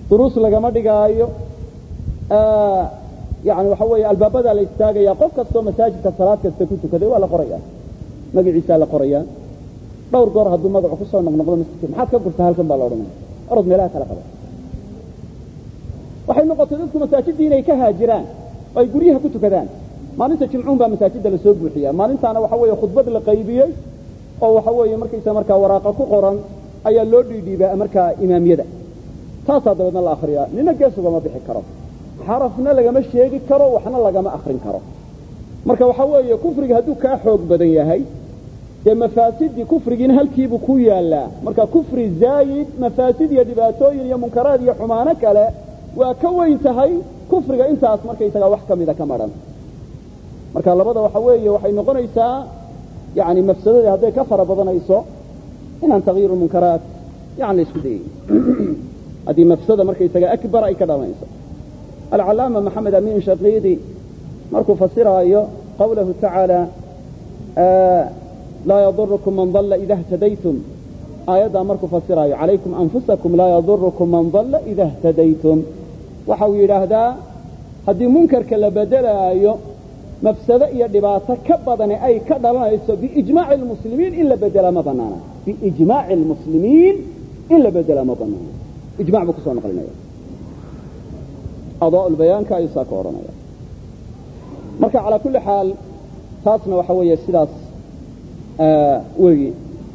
duruus lagama dhigaayo yani waxa weeye albaabada la istaagaya qof kastoo masaajidka salaad kasta ku tukaday waa la qorayaa magaciisa la qorayaa dhowr goor hadduu magacu ku soo noqnoqdo masjidka maxaad ka gurtaa halkan baa la odhanaya orod meelaha kala qaba waxay noqotay dadku masaajidii inay ka haajiraan ay guryaha ku tukadaan maalinta jimcuun baa masaajidda la soo buuxiyaa maalintaana waxa weeye khudbad la qaybiyey oo waxa weeye markaa waraaqa ku qoran ayaa loo dhiidhiibaa markaa imaamiyada taasaa dabeedna la akhriyaa nina gees ugama bixi karo xarafna lagama sheegi karo waxna lagama akhrin karo marka waxa weeye kufriga hadduu kaa xoog badan yahay dee mafaasidii kufrigiina halkiibuu ku yaallaa marka kufri zaayid mafaasid iyo dhibaatooyin iyo munkaraad iyo xumaano kale waa ka weyn tahay kufriga intaas markaysagaa wax ka mida ka madhan marka labada waxa weeye waxay noqonaysaa yani mafsadadii hadday ka fara badanayso inaan takyiiru munkaraat yani la isku dayay haddii mafsada markaysagaa akbar ay ka dhalanayso alcalaama maxamed amiin shaqiidi markuu fasiraayo qawlahu tacaala laa yadurukum man dalla ida اhtadaytum aayaddaa markuu fasiraayo calaykum anfusakum laa yadurukum man dalla ida اhtadaytum waxa uu yidhaahdaa haddii munkarka la bedelaayo mafsado iyo dhibaato ka badani ay ka dhalanayso biijmaaci lmuslimiin in la bedelaa ma banaana biijmaaci lmuslimiin in la bedelaa ma banaana ijmac buu kusoo naqlinaya adaa bayaanka ayuu saa ka odhanaya marka calaa kulli xaal taasna waxa weeye sidaas weyi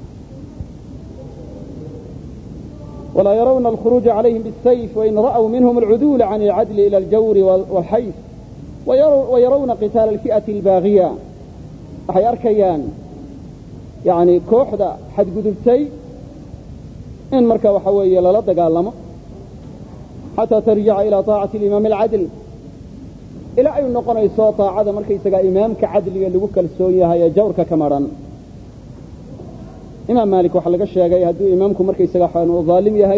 walaa yarawna alkhuruuja calayhim biالsayf wain ra'w minhum alcuduula can اlcadli ila aljawri wاlxayf wayarawna qitaala alfi'ati albaagiya waxay arkayaan yani kooxda xadgudubtay in marka waxa weeye lala dagaalamo xataa tarjica ilaa طaacati alimaami alcadl ilaa ay noqonayso طaacada markaysagaa imaamka cadliga lagu kalsoon yahay ee jawrka ka madhan imaam maalik waxaa laga sheegay hadduu imaamku markaysaga uu dhaalim yahay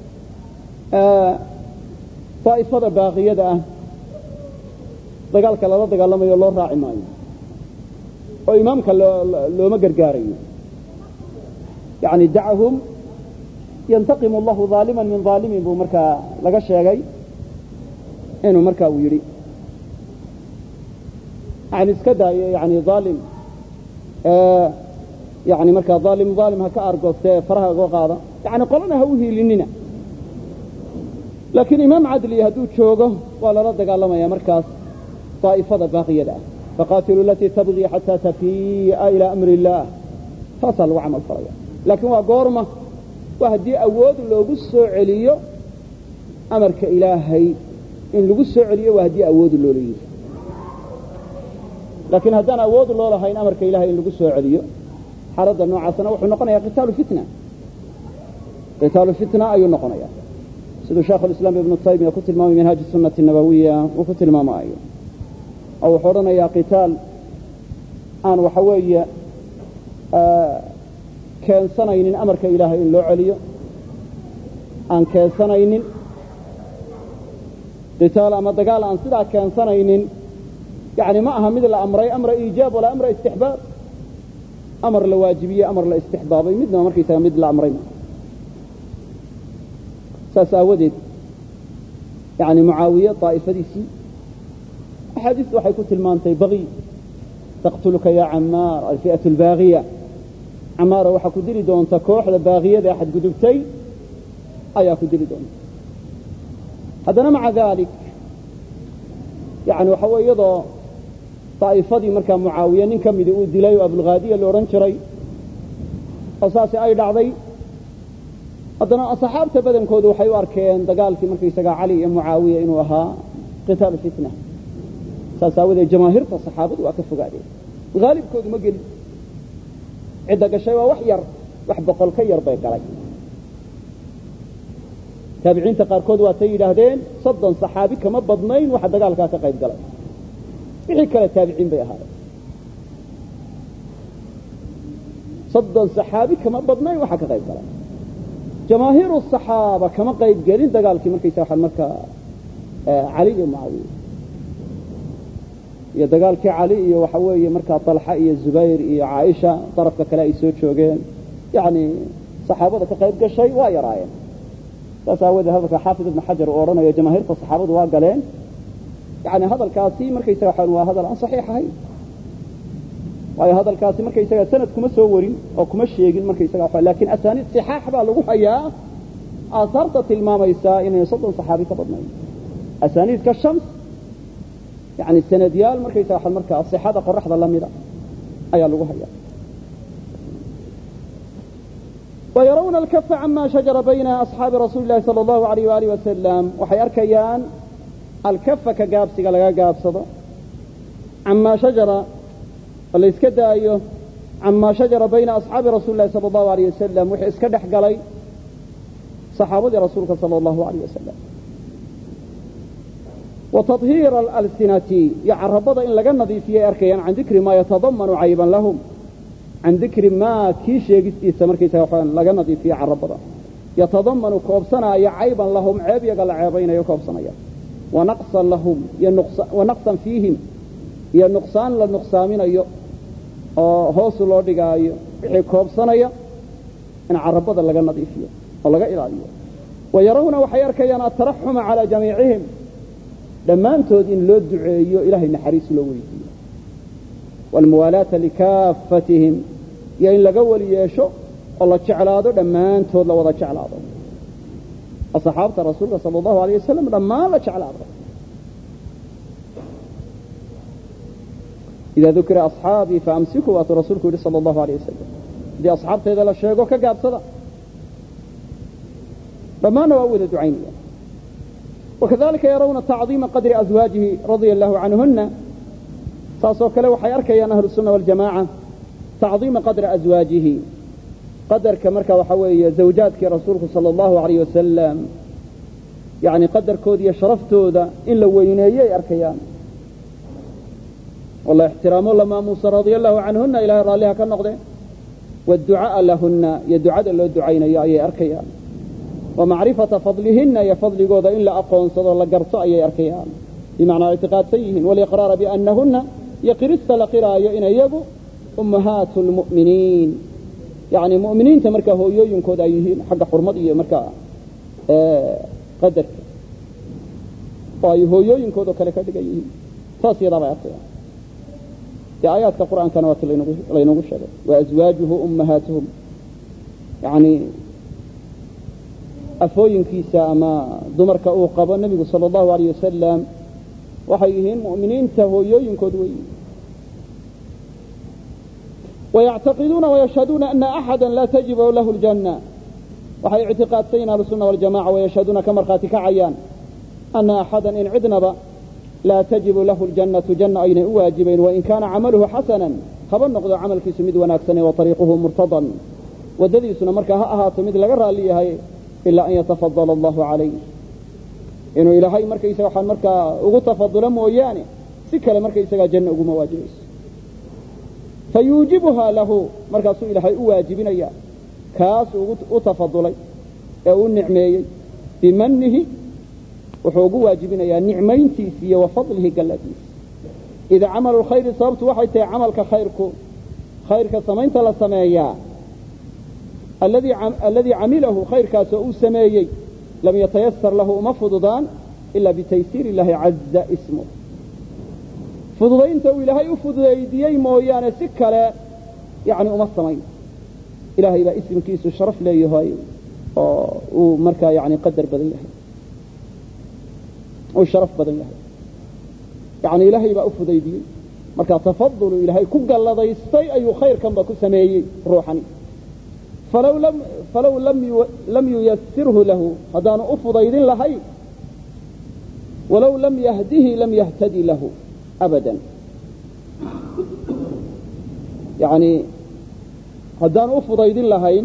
daa'ifada baaqiyada ah dagaalka lala dagaalamayo loo raaci maayo oo imaamka looma gargaarayo yani dacahum yantaqimu allahu dhaaliman min dhaalimin buu markaa laga sheegay inuu markaa uu yidhi yani iska daayo yani dhaalim yani markaa dhaalim ha ka argoostee faraha uga qaada yani qolana ha u hiilinina laakiin imaam cadli hadduu joogo waa lala dagaalamaya markaas طaa'ifada baaqiyada ah faqaatiluu alatii tabغii xataa tafii'a ilaa amri اllaah taasaa lagu camal falaya laakiin waa goorma waa haddii awood loogu soo celiyo amarka ilaahay in lagu soo celiyo waa haddii awoodu loo leeyahay laakiin haddaan awood loo lahayn amarka ilahay in lagu soo celiyo xaaladda noocaasna wuxuu noqonayaa qitaalu fitna ayuu noqonaya siduu shaekh اlislaam ibnu taymiya ku tilmaamay minhaaji sunati nabawiya uu ku tilmaamayo oo wuxuu odhanayaa qitaal aan waxa weeye keensanaynin amarka ilaahay in loo celiyo aan keensanaynin qitaal ama dagaal aan sidaa keensanaynin yani ma aha mid la amray amra iijaab walaa amra istixbaab amar la waajibiyey amar la istixbaabay midnaba markaysaga mid la amray ma saas aawadeed yani mucaawiye daa'ifadiisii axaadiistu waxay ku tilmaantay bagi taqtuluka ya camaar alfi'atu albaagiya camaara waxaa ku dili doonta kooxda baaqiyada ee xadgudubtay ayaa ku dili doonta haddana maca dalik yani waxa weye iyadoo daa'ifadii markaa mucaawiye nin ka midii uu dilay oo abulghaadiya la odhan jiray oo saasi ay dhacday haddana saxaabta badankoodu waxay u arkeen dagaalkii markaysagaa cali iyo mucaawiya inuu ahaa qitaalu fitna saas aawadeed jamaahiirta saxaabadu waa ka fogaadeen haalibkoodu ma gelin cidda gashay waa wax yar wax boqol ka yar bay galay taabiciinta qaarkood waatay yidhaahdeen 30 saxaabi kama badnayn waxa dagaalkaa ka qayb galay wixii kale taabiciin bay ahaayeen 30 saxaabi kama badnayn waxa ka qayb galay jamaahiiru saxaaba kama qayb gelin dagaalkii markaysa waxaan markaa cali iyo mucaawiya iyo dagaalkii cali iyo waxa weeye markaa talxa iyo zubayr iyo caaisha darafka kale ay soo joogeen yani saxaabada ka qayb gashay waa yaraayeen تساوي هذا حافظ ابن حجر وأورنا يا جماهير الصحابة وقالين يعني هذا الكاسي مركي يسوي حلوة هذا الآن صحيح هاي وهي هذا الكاسي مركي يسوي سنة كم سورين أو كم شيء مركي يسوي حلوة لكن أسانيد صحاح بالغوها يا أثرت المام يسا إن يصد صحابي كبرنا أسانيد كالشمس يعني السنة ديال مركي يسوي حل مركي الصحابة قرح ذا اللميدا أي لغوها يا ويرون الكف عما شجر بين أصحاب رسول الله صلى الله عليه وآله وسلم وحيركيان الكف كجابسي قال جابسة عما شجر اللي اسكده أيه عما شجر بين أصحاب رسول الله صلى الله عليه وسلم وحي اسكده حقلي صحابة رسولك صلى الله عليه وسلم وتطهير الألسنة يعرب إن لقنا ذي في أركيان عن ذكر ما يتضمن عيبا لهم عن ذكر ما كيش يستمر كيس يوحان لقنا ذي في عرب يتضمن كوبسنا يعيبا لهم عيب يقل عيبين يكوبسنا ونقصا لهم ونقصا فيهم يا نقصان للنقصامين أيو هوس الله دقا أيو كوبسنا إن عرب لقنا ذي فيه ولقى إلى أيو ويرون وحيار كيان الترحم على جميعهم لما أنتوا إن لو دعيو إلهي نحريس لو ويدي والموالاة لكافتهم يا إن لقول يشو الله تشعلاده لما أنتوا لو وضع تشعلاده الصحابة الرسول صلى الله عليه وسلم لما لا تشعلاده إذا ذكر أصحابي فأمسكوا وأتوا رسولك صلى الله عليه وسلم دي أصحابته إذا لا شيء كقاب صدا فما نوأول دعينيا وكذلك يرون تعظيم قدر أزواجه رضي الله عنهن ساسوك له حيارك يا أهل السنة والجماعة تعظيم قدر أزواجه قدر كمركة وحوية زوجاتك رسولك صلى الله عليه وسلم يعني قدر كود يشرفته ذا إن لو وينيه أركيان والله احترام الله ما موسى رضي الله عنهن إلى راليها كالنقضة والدعاء لهن يدعاء له الدعين يا أركيان ومعرفة فضلهن يا فضل قوضة إلا أقوى صدر الله قرصاء يا أركيان بمعنى اعتقاد سيهن والإقرار بأنهن يقرس لقراء إن يبو أمهات المؤمنين يعني مؤمنين تمركه هو ينكود أيهين حق حرمضية مركه قدر فهو ينكود كلكة أيهين فاسي ربعته في آيات القرآن كانوا لينقول الشبه وأزواجه أمهاتهم يعني أفوين كيسا ما دمرك أوقب النبي صلى الله عليه وسلم وحيهين مؤمنين تهو ينكود ويعتقدون ويشهدون أن أحدا لا تجب له الجنة وحي اعتقاد سينا بالسنة والجماعة ويشهدون كمرقاتك عيان أن أحدا إن عدنب لا تجب له الجنة جنة أين واجبين وإن كان عمله حسنا خبر نقضى عمل في سميد وناكسن وطريقه مرتضى ودذي سنة مركها أهات سميد لقرأ لي هاي إلا أن يتفضل الله عليه إنه إلى هاي مركا يسوى مركا أغتفضل موياني سكة لمركا يسوى جنة أغو مواجبس فيوجبها له مركا سوء إلى هاي أواجبين إياه كاس أغتفضلي أو النعمي بمنه وحوقوا واجبين إياه نعمين تيسية وفضله قلتيس إذا عمل الخير صابت وحيت عملك خيرك سمين تلا سمايا الذي عمله خير كاسو سمايي لم يتيسر له مفضضان إلا بتيسير الله عز اسمه فضضين تو إلهي أفضضي مويانا سكلا يعني السمين إلهي لا اسم كيس الشرف لي هاي ومركا يعني قدر بدن له والشرف بدن له يعني إلهي لا أفضضي مركا تفضل إلهي كوكا الله يستي أي خير كم بكو سمايي روحاني فلو لم ييسره له هدان أفضيد لهي ولو لم يهده لم يهتدي له أبدا يعني هدان أفضيد لهين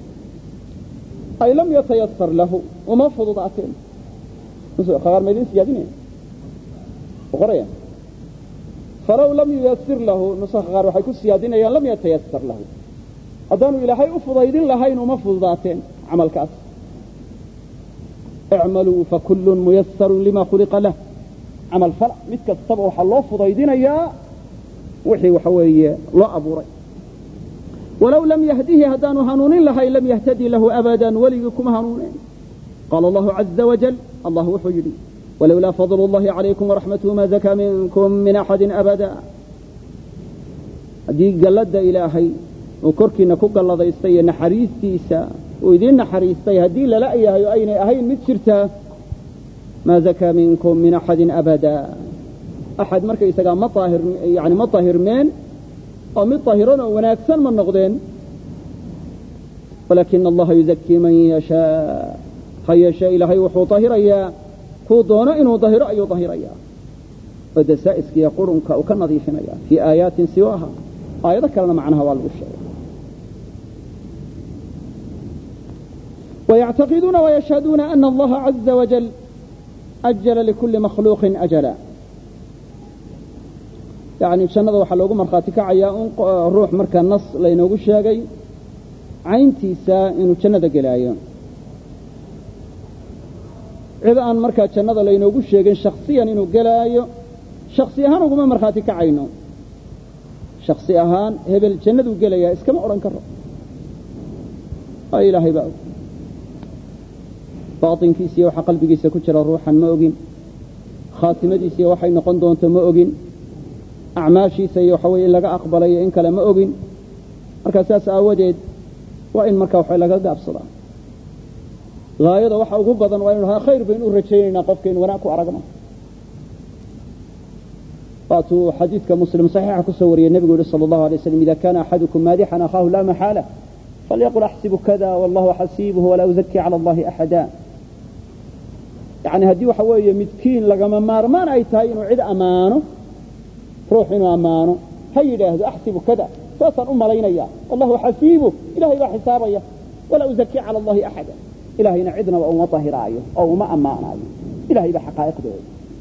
أي لم يتيسر له وما فضضعتين خيار ميدين سيادين وقريا فلو لم ييسر له نصح غير وحيكون سيادين لم يتيسر له هدانوا إلهي أفضيد لهين وما فضضعتين عمل كاس اعملوا فكل ميسر لما خلق له عمل فرع مثل الطبع وحلوه فضيدين يا وحي وحوي لا أبو ري ولو لم يهديه هدان هنون لهي لم يهتدي له أبدا وليكم هنونين قال الله عز وجل الله وحيدي ولولا فضل الله عليكم ورحمته ما زكى منكم من أحد أبدا هذه قلد إلهي وكركنا كقلد يستي نحريستيسا وإذن نحريستي هذه لا إياه أين أهين متشرتا ما زكى منكم من أحد أبدا أحد مركز يسقى مطاهر يعني مطاهر من أو مطاهرون ونأكسن من نقدين ولكن الله يزكي من يشاء خيشاء إلهي وحو طاهريا كو دونا إنه ظاهر أي ظاهريا ودسائسك يقولون كنظيفنا في آيات سواها آيات كلنا معناها والغشاء ويعتقدون ويشهدون أن الله عز وجل أجل لكل مخلوق أجلا يعني شنده waxa loogu marxaati kacaya ruux marka nas la inoogu sheegay cayntiisa inuu jannada galaayo cid aan marka jannada la inoogu sheegin shakhsiyan inuu galaayo shakhsi ahaan ugu marxaati kacayno shakhsi ahaan hebel jannadu galaya iskama oran karo ay ilaahay baa baatinkiisa waxa qalbigiisa ku jira ruuxan ma ogin khaatimadiisa waxay noqon doonto ma ogin أعماشيسا يحوي إن لقى أقبلي إن كلا ما أقين مركا ساس آوديد وإن مركا وحي لقى قاب صلاة غاية وحا وقبضا وإنها خير بين أرجينا قفكين وناكو أرقما فاتوا حديث كمسلم صحيح كسوري النبي صلى الله عليه وسلم إذا كان أحدكم مادحا أخاه لا محالة فليقل أحسب كذا والله حسيبه ولا أزكي على الله أحدا يعني هدي وحوية متكين لقى مارمان أي تاين وعد أمانه روح إنه أمانه هيدا أحسب كذا فأصل لينا إياه والله حسيبه إلهي لا حساب إياه ولا أزكي على الله أحدا إلهي نعدنا أو مطهر أيه أو ما أمان أيه إلهي بحقائق دول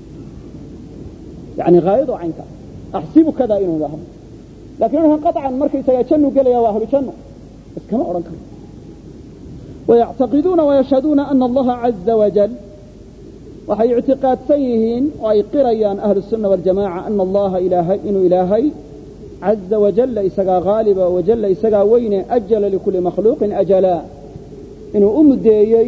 يعني غايض عنك أحسب كذا إنه ذهب لكنها قطعا مركز سيتشنوا قال يا واهل تشنوا بس كما أرنك ويعتقدون ويشهدون أن الله عز وجل وحي اعتقاد سيهين ويقريان أهل السنة والجماعة أن الله إلهي عز وجل إسقى غالبا وجل إسقى وين أجل لكل مخلوق أجلا إنه ديي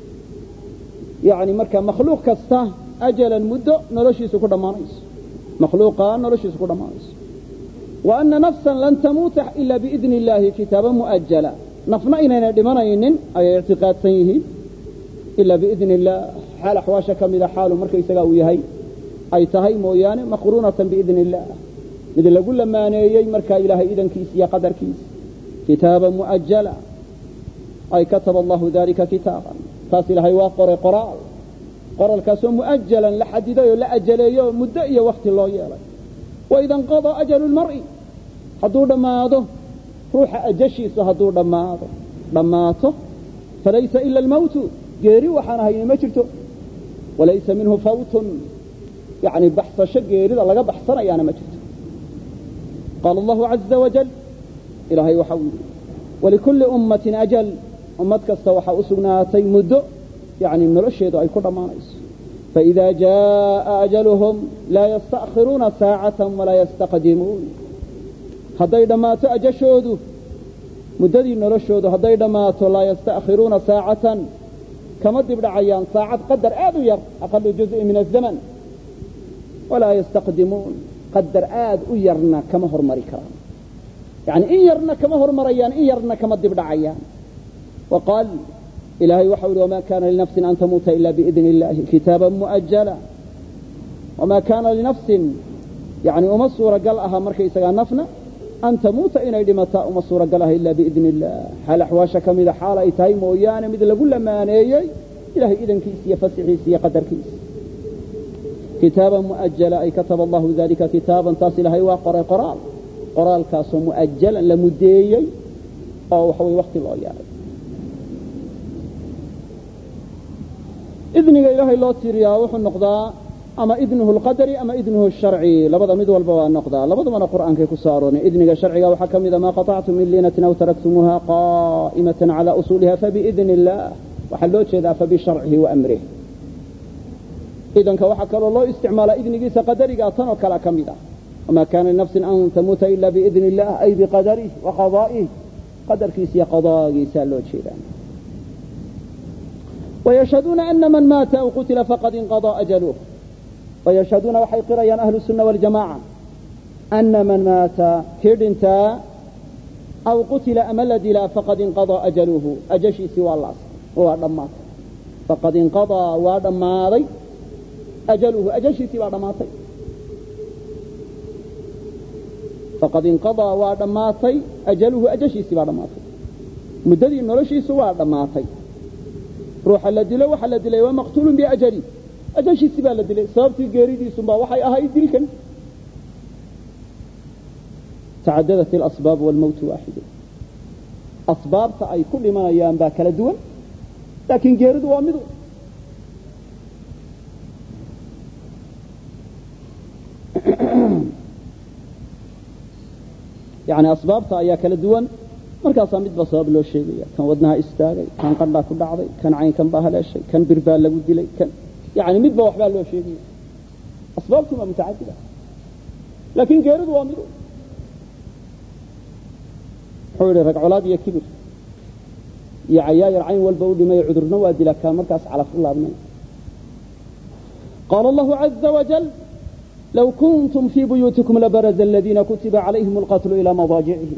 يعني مركا مخلوق كسته أجلا مدة نرشي سكر مانيس مخلوقا نرشي سكر مانيس وأن نفسا لن تموت إلا بإذن الله كتابا مؤجلا نفنا إننا دمانين أي اعتقاد سيهين إلا بإذن الله حال حواشك من حال مركا يسقى هي أي تهي مويانة مقرونة بإذن الله مثل لقول لما نيي مركا إلهي إذن كيس يا قدر كيس كتابا مؤجلا أي كتب الله ذلك كتابا فاسل هي واقر قرى الكاسو مؤجلا لحد ذا لا أجل يوم مدئي وقت الله يالي وإذا انقضى أجل المرء حضور دماغه روح أجشي سهضور دماغه فليس إلا الموت جيري وحنا هي ما جرته وليس منه فوت يعني بحث شجيري لقى بحثنا يعني ما جرته قال الله عز وجل إلهي وحول ولكل أمة أجل أمتك استوحى أسقناتي مدو يعني مرشد أي كل ما نيس فإذا جاء أجلهم لا يستأخرون ساعة ولا يستقدمون هذا ما تأجشودوا مددي نرشود هذا ما لا يستأخرون ساعة كما تبدأ عيان ساعة قدر آذ أقل جزء من الزمن ولا يستقدمون قدر آذ يرنا كما هو مريكران يعني إن يرنا كما هو مريان إن يرنا كما تبدأ عيان وقال إلهي وحول وما كان لنفس أن تموت إلا بإذن الله كتابا مؤجلا وما كان لنفس يعني أمصور قلعها مركي سيغان نفنا أن تموت إن إدمتاء أمصور قلعها إلا بإذن الله حال حواشك مذا حال إتاي مويانا مثل قل لما نيي إلهي إذن كيس يفسحي سي قدر كيس كتابا مؤجلا أي كتب الله ذلك كتابا تصل هي قرار كاسو مؤجلا لمديي أو حوي وقت الله يعني إذن إلهي الله تيريا وحو النقضاء أما إذنه القدري أما إذنه الشرعي لبدا مدوى البواء النقضاء لبدا من القرآن كي كسارون إذنه الشرعي وحكم إذا ما قطعتم من لينة أو تركتموها قائمة على أصولها فبإذن الله وحلوت إذا فبشرعه وأمره إذن كوحكى الله استعمال إذن جيس قدري قاطن وكلا كمدا وما كان لنفس أن تموت إلا بإذن الله أي بقدره وقضائه قدر كيس قضاء جيس اللوت شيئا ويشهدون أن من مات أو قتل فقد انقضى أجله ويشهدون وحي قريان أهل السنة والجماعة أن من مات كيرنتا أو قتل أمل دلا فقد انقضى أجله أجشي سوى الله وادمات فقد انقضى وادماضي أجله أجشي سوى دماطي فقد انقضى وادماطي أجله أجشي سوى دماطي مددي نرشي سوى دماطي روح الذي وحل الذي ومقتول بأجلي أجشي سوى الذي صابتي قريدي سنبا وحي أهاي دلكن تعددت الأسباب والموت واحد أسباب أي كل ما أيام باك لدول لكن قريد وامدو يعني أسبابta ayaa kala duwan markaas midba sabab loo sheegaya kan wadnaha istaagay kan qandha ku dhacday kan caynkan baa haleeshay kan birbaa lagu dilay kan yani midba waxba loo sheegay asbaabtu ma mutaadida laakiin geeridu waa mid xoolo ragcolaad iyo kibir iyo cayaayir cayn walba u dhimay cudurna waa dilaka markaas calaf u laabnay قال الله عز وجل لو كنتم في بيوتكم لبرز الذين كتب عليهم القتل إلى مضاجعهم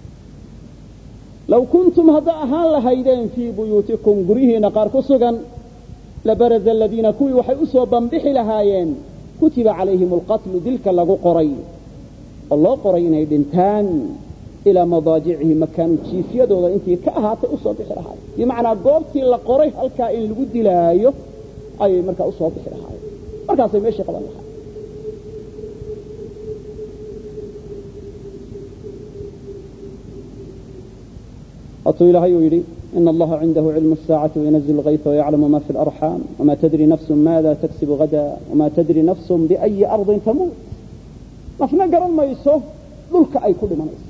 لو كنتم هذا أهان لهيدين في بيوتكم قريه نقار كسغا لبرز الذين كوي وحي أسوى بحي لهايين كتب عليهم القتل تلك لغو قري الله قرينا يدنتان إلى مضاجعهم مكان تشيفية دوغا انتي كأهات أسوى بحي لهايين بمعنى قوبتي لقريه الكائن لقد لهايو أي مركا أسوى بحي لهايين مركا سيميشي قبل لهايين أطول إلهي ويري إن الله عنده علم الساعة وينزل الغيث ويعلم ما في الأرحام وما تدري نفس ماذا تكسب غدا وما تدري نفس بأي أرض تموت نفنا قرن ما يسوه ذلك أي كل من يسوه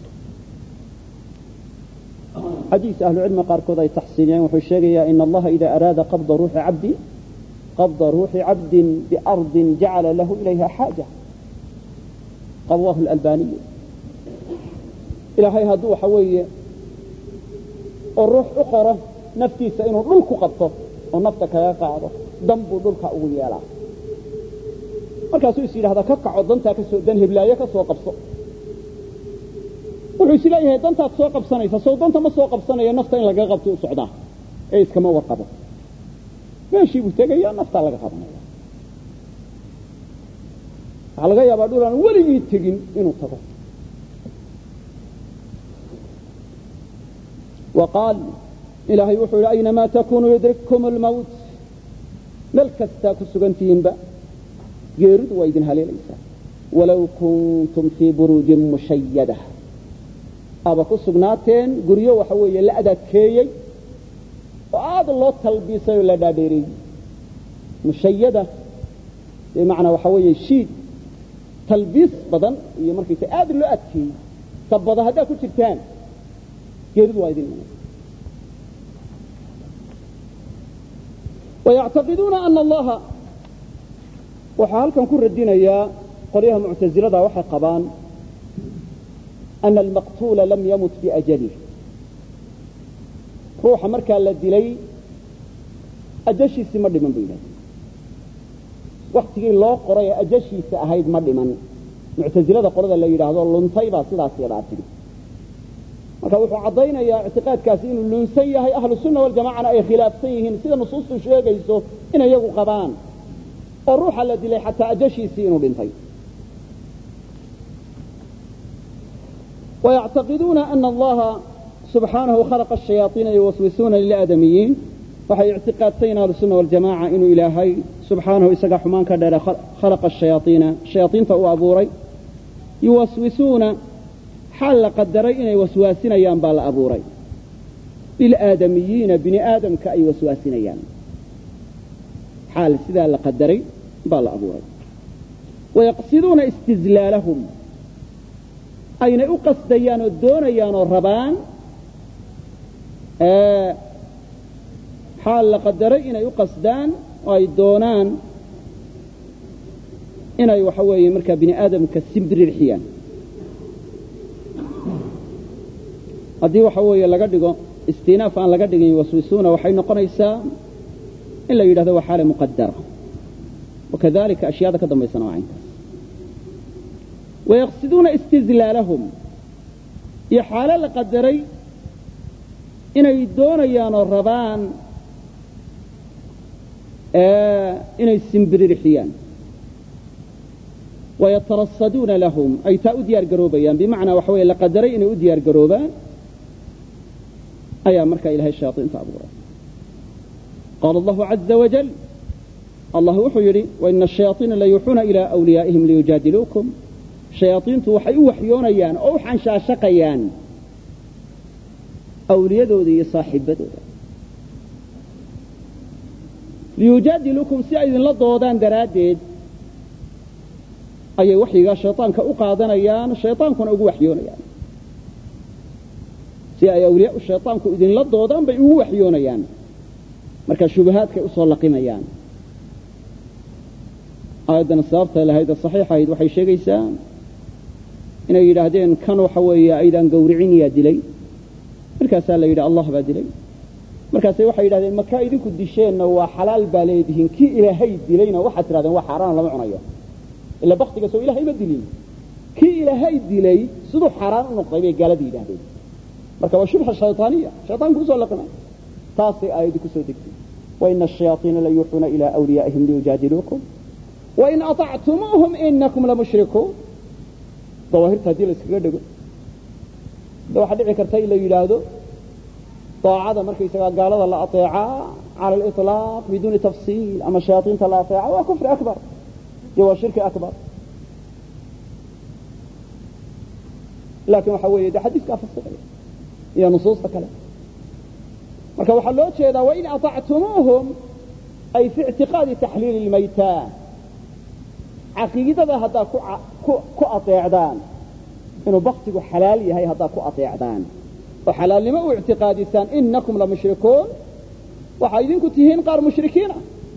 حديث أهل العلم قاركوضا تحسينيين وحشيريا إن الله إذا أراد قبض روح عبد بأرض جعل له إليها حاجة قواه الألباني إلهي هدو حوية الروح أخرى نفتي سإنه دلك قبطه ونفتك يا قاعدة دنبو دلك أغيالا markaasuu is yidhahdaa ka kaco dantaa ka soo dan hiblaayo ka soo qabso wuxuu is leeyahay dantaad soo qabsanaysa soo danta ma soo qabsanayo nafta in laga qabto u socdaa ee iskama warqabo meeshii buu tegayaa nafta laga qabanaya waxaa laga yaabaa dhulaan weligii tegin inuu tago وقال إلهي وحول أينما تكونوا يدرككم الموت ملك استاكو سجنتين با يرد ويدن هالي ليس ولو كنتم في بروج مشيدة أباكو سجناتين قريو وحوية لأدا كيي وعاد الله تلبيسه لأدا ديري مشيدة بمعنى وحوية شيد تلبيس بدن يمركي تآد اللي أتكي طب هذا كل شيء يرد وايدين ويعتقدون أن الله وحالكم كل الدين يا قريها معتزلة وحي قبان أن المقتول لم يمت بأجله روح مركا للدلي أجشي سمد من بينه وقت الله قرية أجشي سأهيد مد من معتزلة قرية اللي يرهدوا اللنطيبة صدا سيراتي marka wuxuu cadaynayaa i'tiqaadkaasi inuu lunsan yahay ahlu sunna wal jamaacana ay khilaafsan yihiin sida nusuustu sheegayso in iyagu qabaan oo ruuxa la dilay xataa ajashiisii inuu dhintay ويعتقدون أن الله سبحانه خلق الشياطين يوسوسون للآدميين وحي اعتقادتين أهل السنة والجماعة إنه إلهي سبحانه إسقى حمان كدر خلق الشياطين فهو أبوري يوسوسون حال قدري إني وسواسين أيام بالا أبوري للآدميين بني آدم كأي وسواسين أيام حال سذا لقدري بالا أبوري ويقصدون استزلالهم أين أقصد ديان الدون أيان الربان حال لقدري إني أقصدان وأي الدونان إني وحوي مركب بني آدم كالسمبر الحيان haddii waxa weeye laga dhigo istinaaf aan laga dhigin waswisuuna waxay noqonaysaa إلا يدهده وحالة مقدرة وكذلك أشياء كدما يصنعوا عنك ويقصدون استذلالهم يحال لقدري إن يدون يان الربان إن يسنبري رحيان ويترصدون لهم أي تأوديار قروبيان بمعنى وحوية لقدري إن أوديار قروبان أي مركا إلهي الشياطين تعبورا قال الله عز وجل الله وحيري وإن الشياطين ليوحون إلى أوليائهم ليجادلوكم شياطين توحي وحيونيان أو حنشاشقيان أولياء ذي صاحبة ليجادلوكم سعيد للضوضان درادد أي وحي الشيطان كأقاضنيان الشيطان كن أقو وحيونيان سعي أولياء الشيطان كإذن للضوضان بيقو وحيونيان مركا الشبهات كأصول لقيميان أيضا السابطة لهذا الصحيحة هيد وحي شيئيسان إن يدهدين كانوا حوية أيضا قورعين يا دلي مركاسا لا يدع الله بادلي مركاسا وحي يدهدين مكا إذنكو الدشين وحلال باليدهن كي إلهي دلينا واحد ترادين وحران لما عنايا إلا بختك سو إلهي بدلين كي إلهي دلي صدو حران نقطة بيه قال دي يدهدين مركا وشبه الشيطانية شيطان كو سؤال لقنا تاسي آيدكو سو دكتي وإن الشياطين ليوحون إلى أوليائهم ليجادلوكم وإن أطعتموهم إنكم لمشركون ظواهر هذه الاسكردة لو حد عكرتي إلا يلاده طاعة مركز قال الله أطيعا على الإطلاق بدون تفصيل أما الشياطين لا أطيعا وكفر أكبر يو شرك أكبر لكن وحوي ده حديث كافر صغير هي نصوص كلام مركز وحلوت شيء وإن أطعتموهم أي في اعتقاد تحليل الميتان عقيدة هذا كو أطيعدان إنه بختك حلال هي هذا كو أطيعدان وحلال لما هو اعتقاد الثان إنكم لمشركون وحايدينكم تهين قار مشركين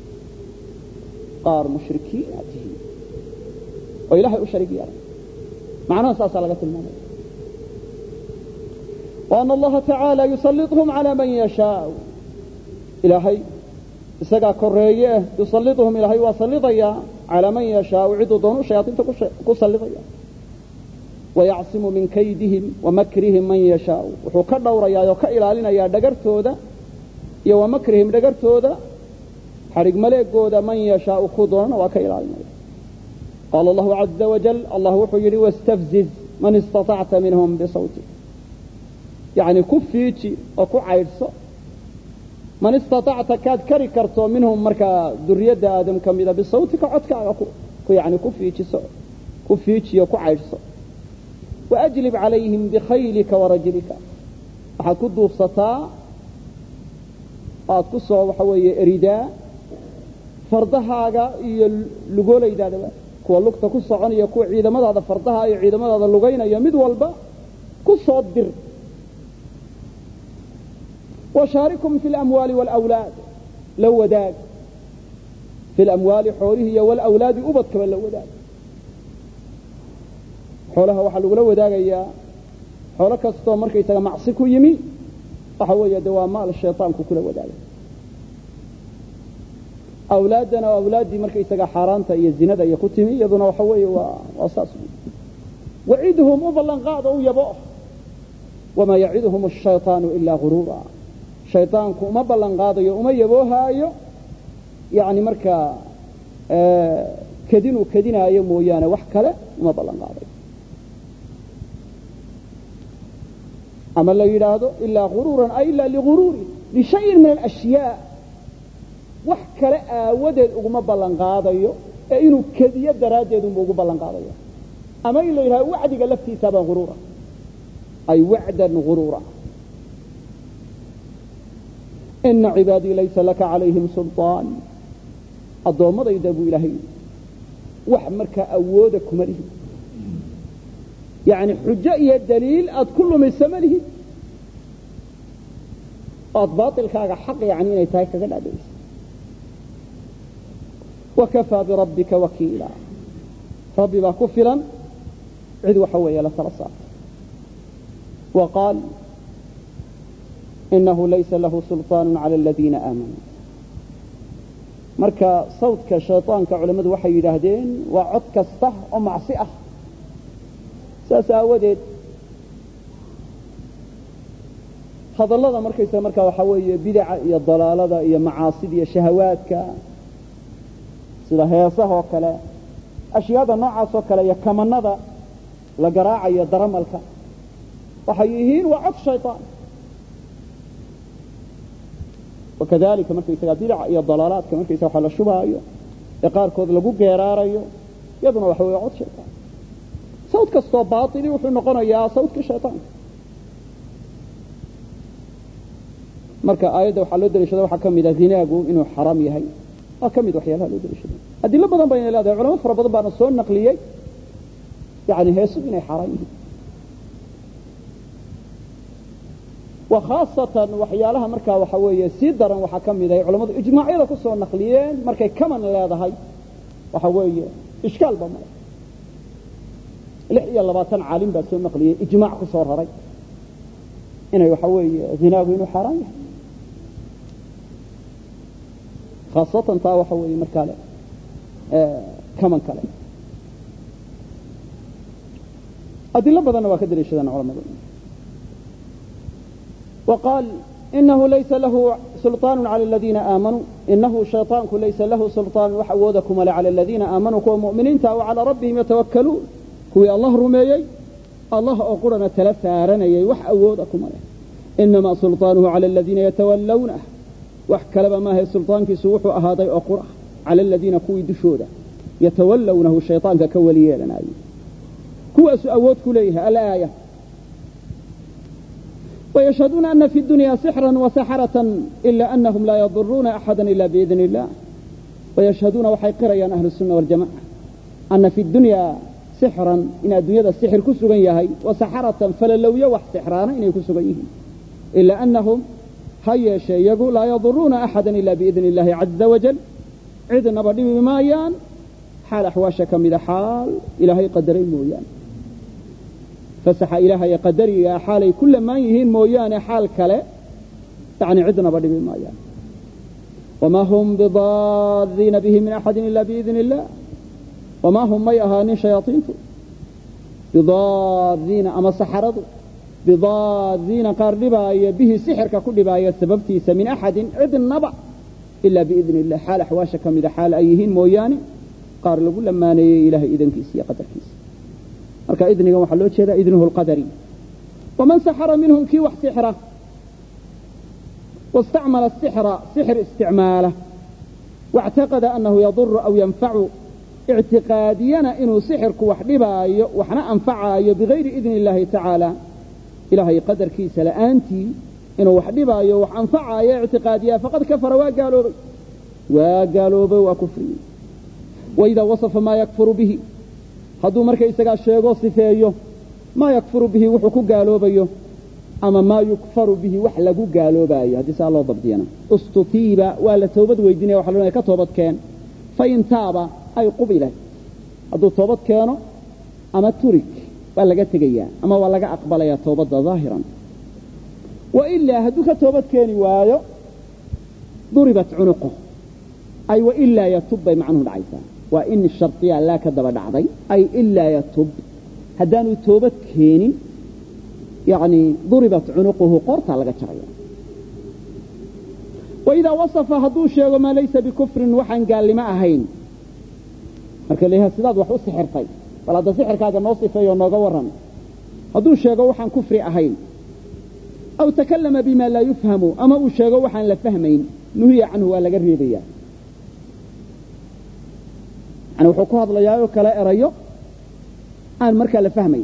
تهين وإلهي أشرك يعني معناه سأسأل لك المعنى وأن الله تعالى يسلطهم على من يشاء إلهي isagaa koreeye yusalliduhum ilaahay waa sallidaya calaa man yashaau ciduu doonu shayaaiinta ku sallidaya wayacsimu min kaydihim wa makrihim man yashaau wuxuu ka dhowrayaa oo ka ilaalinayaa dhagartooda iyo wa makrihim dhagartooda xarig maleegooda man yashaau ku doonana waa ka ilaalinaya qaala allahu caza wajal allah wuxuu yidhi wastafziz man istatacta minhum bisawtik yacni ku fiiji oo ku caydhso من استطعت كاد كري كرتو منهم مركا ذرية آدم كميدا بصوتك عدك يعني كفيتش يكعيرس وأجلب عليهم بخيلك ورجلك وحكدوا بسطاء قصوا وحوي إريداء فردها لقول إذا كوا لقطة قصوا عني يكو عيدا ماذا هذا فردها عيدا ماذا هذا اللغين يمد والبا قصوا الدر وشاركهم في الأموال والأولاد لو وداك في الأموال حوله والأولاد أبد كما لو وداك حولها وحلو لو وداك إياه حولك استومر كي تغى معصيكو يمي وحوية دوام مال الشيطان كل وداك أولادنا وأولادي مركي تغى حارانتا يزينة يكتمي يظن وحوية وأساسه وعيدهم أظلا غاضوا يبوه وما يعيدهم الشيطان إلا غرورا شيطانku uma ballan qaadayo uma yaboohaayo yani markaa kadinuu kadinaayo mooyaane wax kale uma ballan qaadayo ama la yidhaahdo ilaa guruuran ay ilaa liguruuri lishayin min alashyaa wax kale aawadeed uguma ballan qaadayo ee inuu kadiyo daraaddeed unba ugu ballan qaadayo ama in la yidhahdo wacdiga laftiisaabaa guruura ay wacdan guruura إن عبادي ليس لك عليهم سلطان الضوء يدبوا إلهي وحمرك أودك مره يعني حجائي الدليل كل من سمله باطل كاغا حق يعني نيتاي كذا الأدريس وكفى بربك وكيلا ربي ما كفلا عدو حوية لثرصات وقال إنه ليس له سلطان على الذين آمنوا marka sawdka shaytaanka culimadu waxay yidhaahdeen waa cod kasta oo macsi ah saas aawadeed hadallada markaysa markaa waxaa weeye bidaca iyo dalaalada iyo macaasida iyo shahawaadka sida heesaha oo kale ashyaada noocaas oo kale iyo kamanada la garaacayo daramalka waxay yihiin waa cod shaytaan wakadalika markaysaga bidaca iyo dalaalaadka markaysa waxa la shubaayo ee qaarkood lagu geeraarayo iyaduna waxa weeye cod shaytaan sawd kastoo baatili wuxuu noqonayaa sawdka shaytaanka marka aayadda waxaa loo daliishada waxaa ka mid ah zinaagu inuu xaraam yahay waa ka mid waxyaalaha loo daliishada adilo badan bayna leedahay culamo fara badan baana soo naqliyey yani heesuhu inay xaaraan yihiin wa khaasatan waxyaalaha markaa waxa weeye sii daran waxaa ka mid ah culamadu ijmaacyada ku soo naqliyeen markay kaman leedahay waxa weeye ishkaal ba male 26 caalim baa soo naqliyey ijmaac ku soo raray inay waxa weeye zinaagu inuu xaaraan yahay khaasatan taa waxa weeye markaa le kaman kale adilo badanna waa ka daliishadaan culamadu وقال إنه ليس له سلطان على الذين آمنوا إنه شيطانك ليس له سلطان وحوودكم على الذين آمنوا كوا مؤمنين وعلى ربهم يتوكلون كوي الله رميي الله أقرنا تلثارني وحوودكم عليه إنما سلطانه على الذين يتولونه وحكلب ما هي السلطان في سوح هذا أقرأ على الذين كوي دشوده يتولونه الشيطان كولي لنا كوا سأود كليها الآية ويشهدون أن في الدنيا سحرا وسحرة إلا أنهم لا يضرون أحدا إلا بإذن الله ويشهدون وحيقريا أهل السنة والجماعة أن في الدنيا سحرا إن الدنيا السحر كسرية وسحرة فللو يوح سحرانا إن كسريه إلا أنهم هيا شيء يقول لا يضرون أحدا إلا بإذن الله عز وجل عدنا بدي بمايان حال أحواشك من حال إلهي قدرين مويان فسح إلهي قدري يا حالي كل ما يهين مويان حال كلا يعني عدنا بدي بمايان وما هم بضارين به من أحد إلا بإذن الله وما هم ما يهاني شياطين بضارين أما سحرضوا بضارين قاربا به سحر ككل باية سببتي من أحد عد النبع إلا بإذن الله حال حواشك من حال أيهين موياني قال له لما ني إله إذن كيس يا قدر كيس marka idniga waxa loo jeedaa idnuhu alqadari waman sahara minhum ki wax sihra واستعمل السحر سحر استعماله واعتقد أنه يضر أو ينفع اعتقاديا إنه سحر كوحدبا وحنا أنفعا بغير إذن الله تعالى إلهي قدر كيس لأنتي إنه وحدبا وحنفعا اعتقاديا فقد كفر وقالوا به وكفري وإذا وصف ما يكفر به hadduu marka isaga sheego sifeeyo ma yakfuru bihi wuxuu ku gaaloobayo ama ma yukfaru bihi wax lagu gaaloobayo hadii saa loo dabdiyana ustutiiba wala toobad weydiinay waxa loo ka toobad keen fa intaaba ay qubila hadduu toobad keeno ama turik waa laga tagayaa ama waa laga aqbalaya toobada zaahiran wa illa hadduu ka toobad keeni waayo duribat unuqo ay wa illa yatub macnuhu dhaysa وإن الشرطية لا كذب دعضي أي إلا يتوب هدانو توبة كيني يعني ضربت عنقه قرطة لغا شرعيا وإذا وصف هدو شيء وما ليس بكفر وحن قال لما أهين مركا ليها السداد وحو السحر طيب فلا دا سحر كذا نوصفه ونغورا هدو شيء وحن كفر أهين أو تكلم بما لا يفهم أما أو شيء وحن لفهمين نهي عنه ولا قريبيا أنا وحكو هذا ليايو كلا إريو أنا مركا لفهمين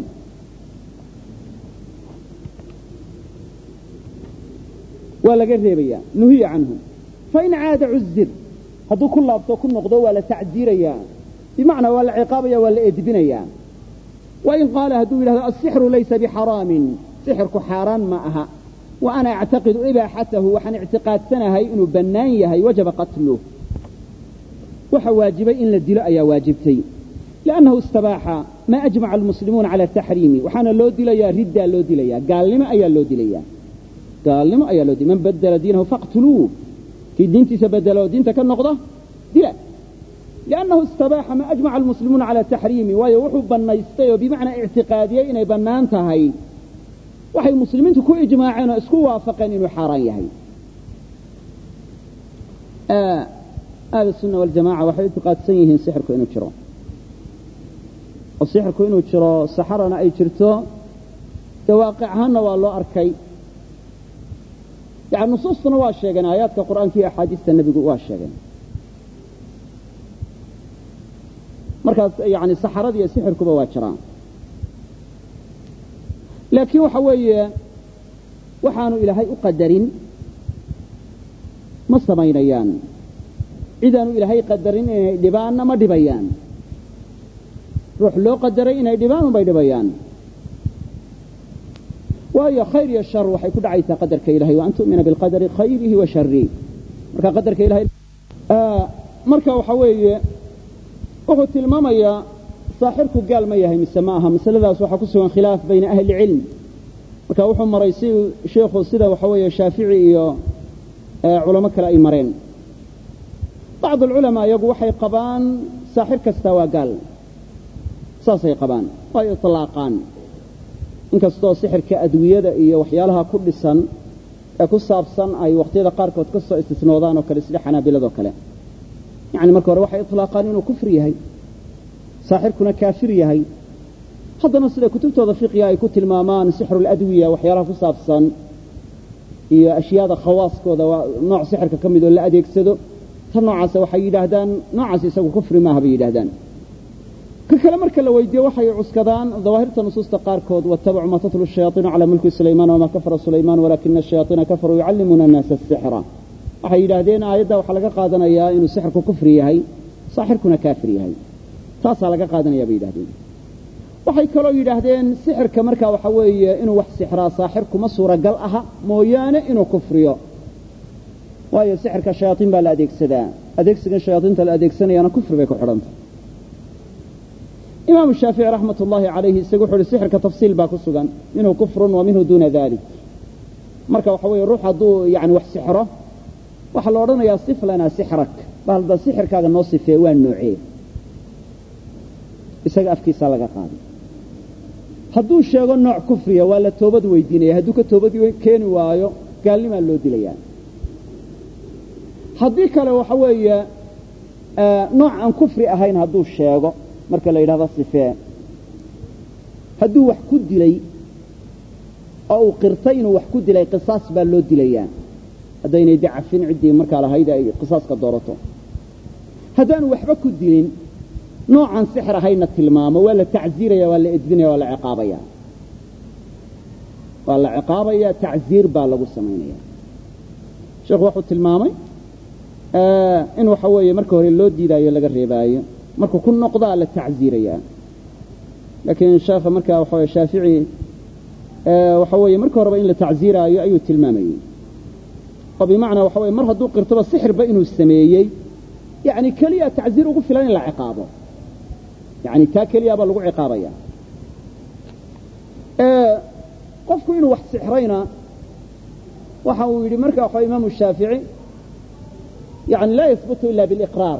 ولا قريبيا نهي عنه فإن عاد عزر هذو كل أبطو كل نقضوا ولا تعزيريا بمعنى ولا عقابيا ولا إدبنيا وإن قال هدو له السحر ليس بحرام سحرك حرام معها وأنا أعتقد إباحته وحن اعتقاد سنة هي إنه بناية هي وجب قتله وحواجب إن الدلاء يا واجبتي لأنه استباح ما أجمع المسلمون على التحريم وحنا لو دليا ردا لو دليا قال لما أيا لو دليا قال لما أيا لو دليا من بدل دينه فاقتلوه في دينتي سبدلوا دينتك النقضة لأنه استباح ما أجمع المسلمون على تحريمه ويوحوا بنيستيو بمعنى اعتقادية إنه بنانتها هاي وحي المسلمين تكو إجماعين واسكو وافقين إنه حاران يهي أهل السنة والجماعة وحي اعتقاد سيهن سحركو إنه جرو وسحركو إنه جرو سحرنا أي جرتو تواقعهن والله أركي يعني نصوصنا واشيغان آيات كقرآن في أحاديث النبي واشيغان markaas yaani saxarada iyo sixirkuba waa jiraan laakiin waxa weeye waxaanu ilaahay u qadarin ma samaynayaan ciidaanu ilaahay qadarin inay dhibaana ma dhibayaan ruux loo qadaray inay dhibaan bay dhibayaan waayo khayr iyo shar waxay ku dhacaysaa qadarka ilaahay wa antu min bil qadari khayrihi wa sharrihi marka qadarka ilaahay marka waxa weeye wuxuu tilmaamayaa saaxirku gaal ma yahay mise ma aha masaladaas waxaa ku sugan khilaaf bayna ahli cilm marka wuxuu maray si sheekhu sida waxa weeye shaafici iyo culamo kale ay mareen بعض العلماء iyagu waxay qabaan saaxir kasta waa gaal saasay qabaan way iطlaaqaan inkastoo sixirka adwiyada iyo waxyaalaha ku dhisan ee ku saabsan ay waqtiyada qaarkood ka soo istisnoodaan oo kale sida xanaabilada kale يعني marka hore waxay iطlaaqaan inuu kufri yahay saaxirkuna kaafir yahay haddana sida kutubtooda fiqiga ay ku tilmaamaan sixru al-adwiya waxyaalaha ku saabsan iyo ashyaada khawaaskooda waa nooc sixirka kamid oo la adeegsado tan noocaas waxay yiraahdaan noocaas isagu kufri ma aha yiraahdaan kale marka la weydiyo waxay cuskadaan dawaahirta nusuusta qaarkood wattabacu ma tatlu ash-shayatin ala mulki sulayman wa ma kafara sulayman walakinna ash-shayatin kafaru yu'allimuna an-nasa as-sihra waxay yiraahdeen aayada waxa laga qaadanayaa inuu sixirku kufri yahay saaxirkuna kaafir yahay taas laga qaadanayaa bay yiraahdeen waxay kale yiraahdeen sixirka marka waxa weeye inuu wax sixraa saaxirku ma suuragal aha mooyaane inuu kufriyo waayo sixirka shayaatin baa la adeegsadaa adeegsiga shayaatinta la adeegsanayana kufri bay ku xidhantay imaam shaafici rahmatullahi alayhi isagu wuxuu sixirka tafsiil baa ku sugan inuu kufrun wa minhu duna dhalik marka waxa weeye ruux haduu yaani wax sixro waxa la oranayaa sif lana sixrak balda sixirkaaga noo sifee waa noocee isaga afkiisa laga qaaday hadduu sheego nooc kufriya waa la toobad weydiinaya hadduu ka toobad keeni waayo gaalnima loo dilayaa haddii kale waxa weeye nooc aan kufri ahayn hadduu sheego marka la yiraahdo sifee hadduu wax ku dilay oo qirtay inuu wax ku dilay qisaas baa loo dilayaa haddaynay dacafin cidii markaa lahayd ay qisaaska doorato haddaan waxba ku dilin noocan sixir ahayna tilmaamo waa la tacziiraya waa la edbinaya waa la ciqaabaya tacziir baa lagu sameynaya sheekhu wuxuu tilmaamay in waxa weeye marka hore loo diidayo laga reebaayo marka ku noqda la tacziiraya laakiin sheekha marka waxa weeye shaafici waxa weeye marka hore in la tacziiraayo ayuu tilmaamay وبمعنى وحوي مر هدو قرطبه سحر با انه سميهي يعني كليا تعزير ugu filan in la ciqaabo يعني ta kaliya ba lagu ciqaabaya qofku inuu wax sixrayna waxa uu yiri marka waxa imaam Shaafici يعني لا يثبت الا بالاقرار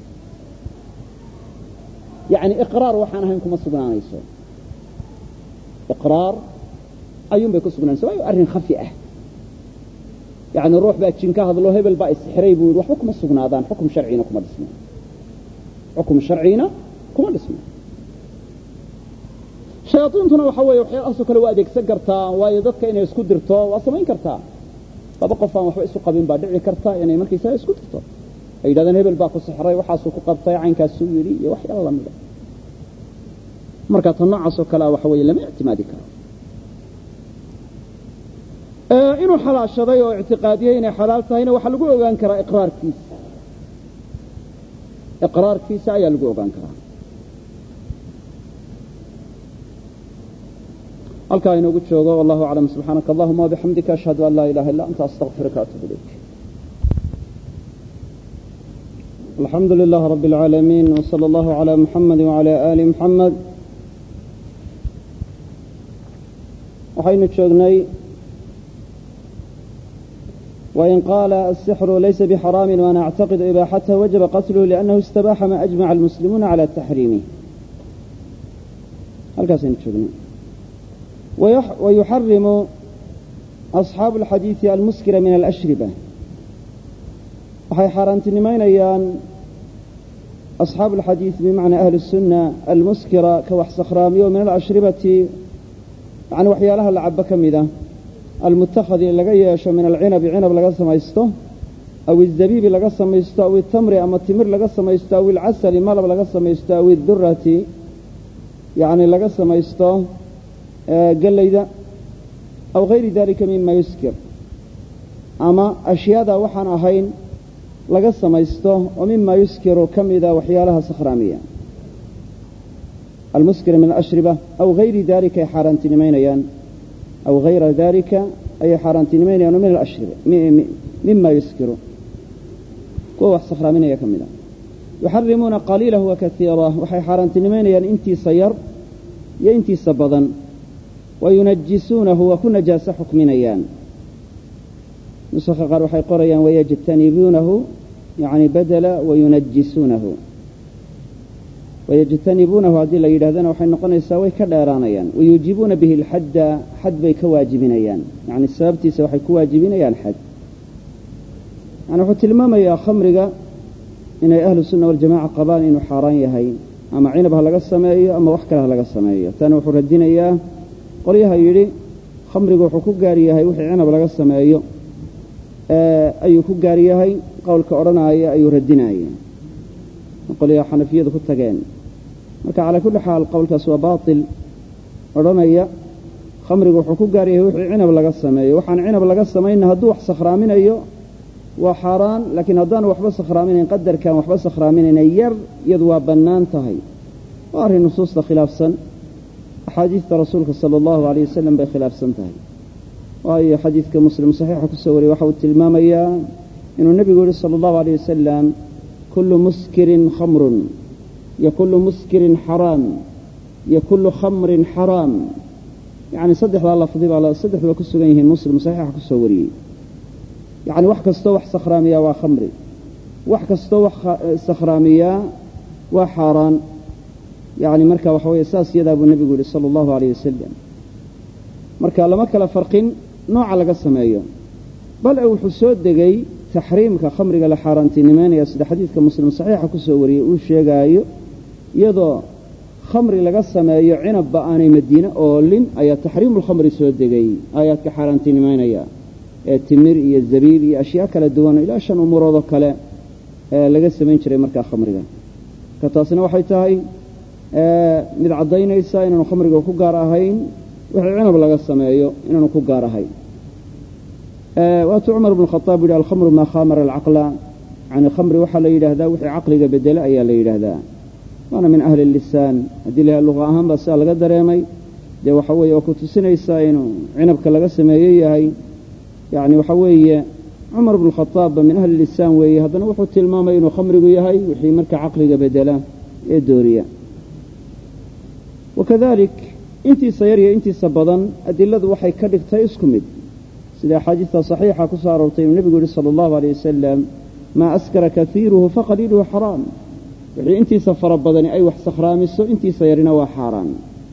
يعني اقرار waxaan ahayn kuma sugnaanayso اقرار ayuun bay ku sugnaanayso way arin khafi ah يعني روح بقى جنكا هذلو هبل بقى السحري بيقول وحكم السجنادان حكم شرعينا كما دسمه حكم شرعينا كما دسمه شياطينتنا waxa way waxyaalaha kale waa adeegsan kartaa waayo dadka inay isku dirto waa samayn kartaa laba qof aan waxba isu qabin baa dhici kartaa inay markiisa isku dirto ay yiraahdaan hebel baa ku sixray waxaas ku qabtay caynkaas uu yiri iyo waxyaalo la mid ah marka tan noocaas kale waxa way lama ictimaadi karo inuu xalaashaday oo i'tiqaadiyay inay xalaal tahayna waxa lagu ogaan karaa iqraarkiisa ayaa lagu ogaan karaa halka inuu joogo wallahu a'lam subhanaka allahumma wa bihamdika ashhadu an la ilaha illa anta astaghfiruka wa atubu ilayk alhamdulillah rabbil alamin wa sallallahu ala muhammad wa ala ali muhammad waxaynu joognay وإن قال السحر ليس بحرام وأنا أعتقد إباحته وجب قتله لأنه استباح ما أجمع المسلمون على تحريمه. ويحرم أصحاب الحديث المسكر من الأشربة waxay xaaraantinimaynayaan أصحاب الحديث بمعنى أهل السنة المسكرة كوح سخرامي ومن الأشربة يعني وحيالها اللعبة كمدة المتخذ لغاية من العنب عنب لغاية ما يسته أو الزبيب لغاية ما يسته أو التمر أما التمر لغاية ما يسته أو العسل مالب لغاية ما يسته أو الذرة يعني لغاية ما يسته قليدا أو غير ذلك مما يسكر أما أشياء وحنا هين لغاية ما يسته ومما يسكر كمدة وحيالها سخرامية المسكر من الأشربة أو غير ذلك حارنتنمينيان أو غير ذلك أي حارنتنمينيان من الأشربة مما يسكر كوح سخرامين يكملا يحرمون قليله وكثيره وحي حارنتنمينيان انتي صير يا انتي سبضا وينجسونه وكن جاس حكمينيان نسخ قال وحي قريان ويجتنبونه يعني بدل وينجسونه ويجتنبونه هذه اللي يدهدنا وحين نقول يساوي كديرانيان ويجيبون به الحد حد بي كواجبينيان يعني السببتي سوحي كواجبينيان حد أنا قلت الماما يا خمرقة إن أهل السنة والجماعة قبان إنه حاران يهين أما عينبها لقى السمائية أما وحكرها لقى السمائية تانو حردين إياه قريها يري خمرقة وحكو قارية هاي وحي عينب لقى السمائية أي كقارية هاي قول كأرنا أي ردين إياه نقول يا حنفية ذو كتغين marka على كل حال qowlkaas waa baatil oranaya khamrigu wuxuu ku gaar yahay wixii cinab laga sameeyo waxaan cinab laga sameeyna haduu wax sakhraaminayo waa xaraan laakiin hadaan waxba sakhraaminayn qadarkan waxba sakhraaminayn yar yad waa banaan tahay waari nusuusta khilaafsan ahadiista rasuulka sallallahu alayhi wasallam bay khilaafsan tahay waayo xadiiska muslim saxiixa ku soo wariyay waxa uu tilmaamayaa inuu nabigu yiri sallallahu alayhi wasallam كل مسكر خمر يكل مسكر حرام يكل خمر حرام يعني صدح الله فضيب على صدح وكسوغيه مسلم صحيح كسوري يعني وح كستوح سخرامية وخمري وح كستوح سخرامية وحرام يعني مركا وحوي اساس يدا ابو النبي يقول صلى الله عليه وسلم مركا لما كلا فرقين نوع على قسميه بل او حسود دغي تحريمك خمرك لحارنتينيمين يا سيده حديث مسلم صحيح كسو وري او شيغايو يدو خمري laga sameeyo cinab baanay Madiina oo lin ayaa tahriim al-khamri soo degay aayadka xaaraantinimeynaya ee timir iyo zabiib iyo ashyaa kala duwan ilaa shan umuroodo kale laga sameyn jiray marka khamriga ka taasina waxay tahay mid cadeynaysa inuu khamriga ku gaar ahayn wixii cinab laga sameeyo inuu ku gaar ahayn واتو عمر بن الخطاب يقول الخمر ما خامر العقل عن الخمر وحا ليلهدا وحي عقلك بدل ايا ليلهدا وانا من اهل اللسان ادي لها اللغه اهم بس لغا دريمي دي waxa weeye oo ku tusinaysa inuu cinabka laga sameeyay yahay yani waxa weeye Umar ibn al-Khattab min ahli al-lisan weeye hadana wuxuu tilmaamay inuu khamrigu yahay wixii marka caqliga bedela ee dooriya وكذلك intii sayriya intii sabadan adiladu waxay ka dhigtay isku mid سيدا حديثة صحيحة كسار وطيب النبي صلى الله عليه وسلم ما أسكر كثيره فقليله حرام يعني انتي سفر بدني أي وحس خرامسه انتي سيرنا وحرام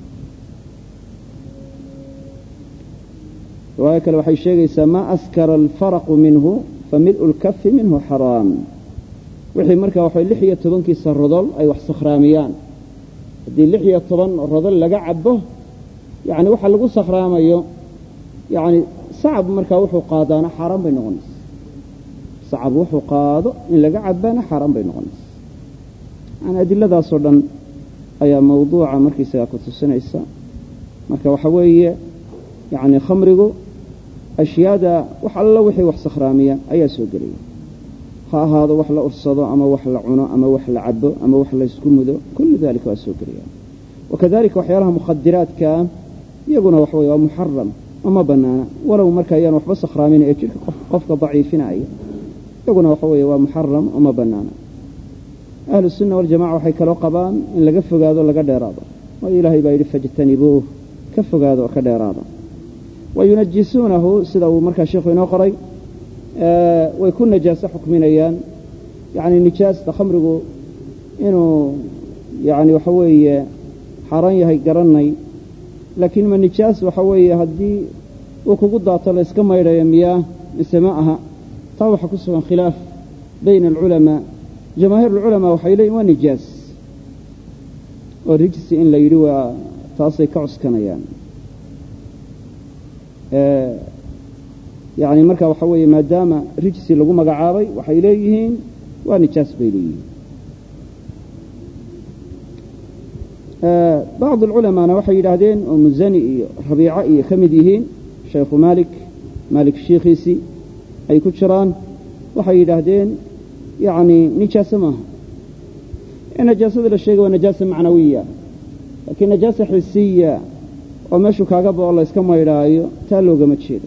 وهيك لو حي شيء ما أسكر الفرق منه فملء الكف منه حرام وحي مركا وحي اللحية تبنكي سردل أي وحس خراميان دي اللحية تبن الرضل لقى عبه يعني وحا لقو سخراميه يعني صعب marka wuxuu qaadana xaram bay noqonaysaa صعب wuxuu qaado in laga cabana xaram bay noqonaysaa ana adiladaas oo dhan ayaa mawduuca markiisa ku tusinaysa marka waxa weeye yani khamrigu ashyaada wax alla wixii wax sakhraamiya ayaa soo galay ha ahaado wax la ursado ama wax la cuno ama wax la cabo ama wax la isku mudo kullu dalika waa soo galay wakadalika waxyaalaha mukhadiraadka iyaguna wax weeye waa muharram أما بنانا ولو مركا يان وحبس خرامين أجل قفك ضعيفين أي يقولنا وحوية ومحرم أما بنانا أهل السنة والجماعة وحي كالوقبان إن لقفوا هذا لقد إرادة وإلهي بايرف فاجتنبوه كفوا هذا وكد إرادة وينجسونه سيدو مركا الشيخ ينقري way ku najaaso xukminayaan yani nijaasta khamrigu inuu yani waxa weeye xaaraan yahay garanay laakiin ma nijaas waxa weeye haddii uu kugu daato la iska maydhayo miyaa mise ma aha taa waxaa ku sugan khilaaf bayna alculamaa jamaahiir alculamaa waxay leeyihin waa nijaas oo rijsi in la yidhi waa taasay ka cuskanayaan yani marka waxa weeye maadaama rijsi lagu magacaabay waxay leeyihiin waa nijaas bay leeyihiin bacd alculamaana waxay yidhaahdeen oo musani iyo rabiica iyo ka mid yihiin shaykhu maalik shiikhiisii ay ku jiraan waxay yidhaahdeen yani nijaase maaha in najaasada la sheegay waa najaasa macnawiya laakiin najaasa xisiya oo meeshuu kaaga bao la iska maydhaayo taa loogama jeedo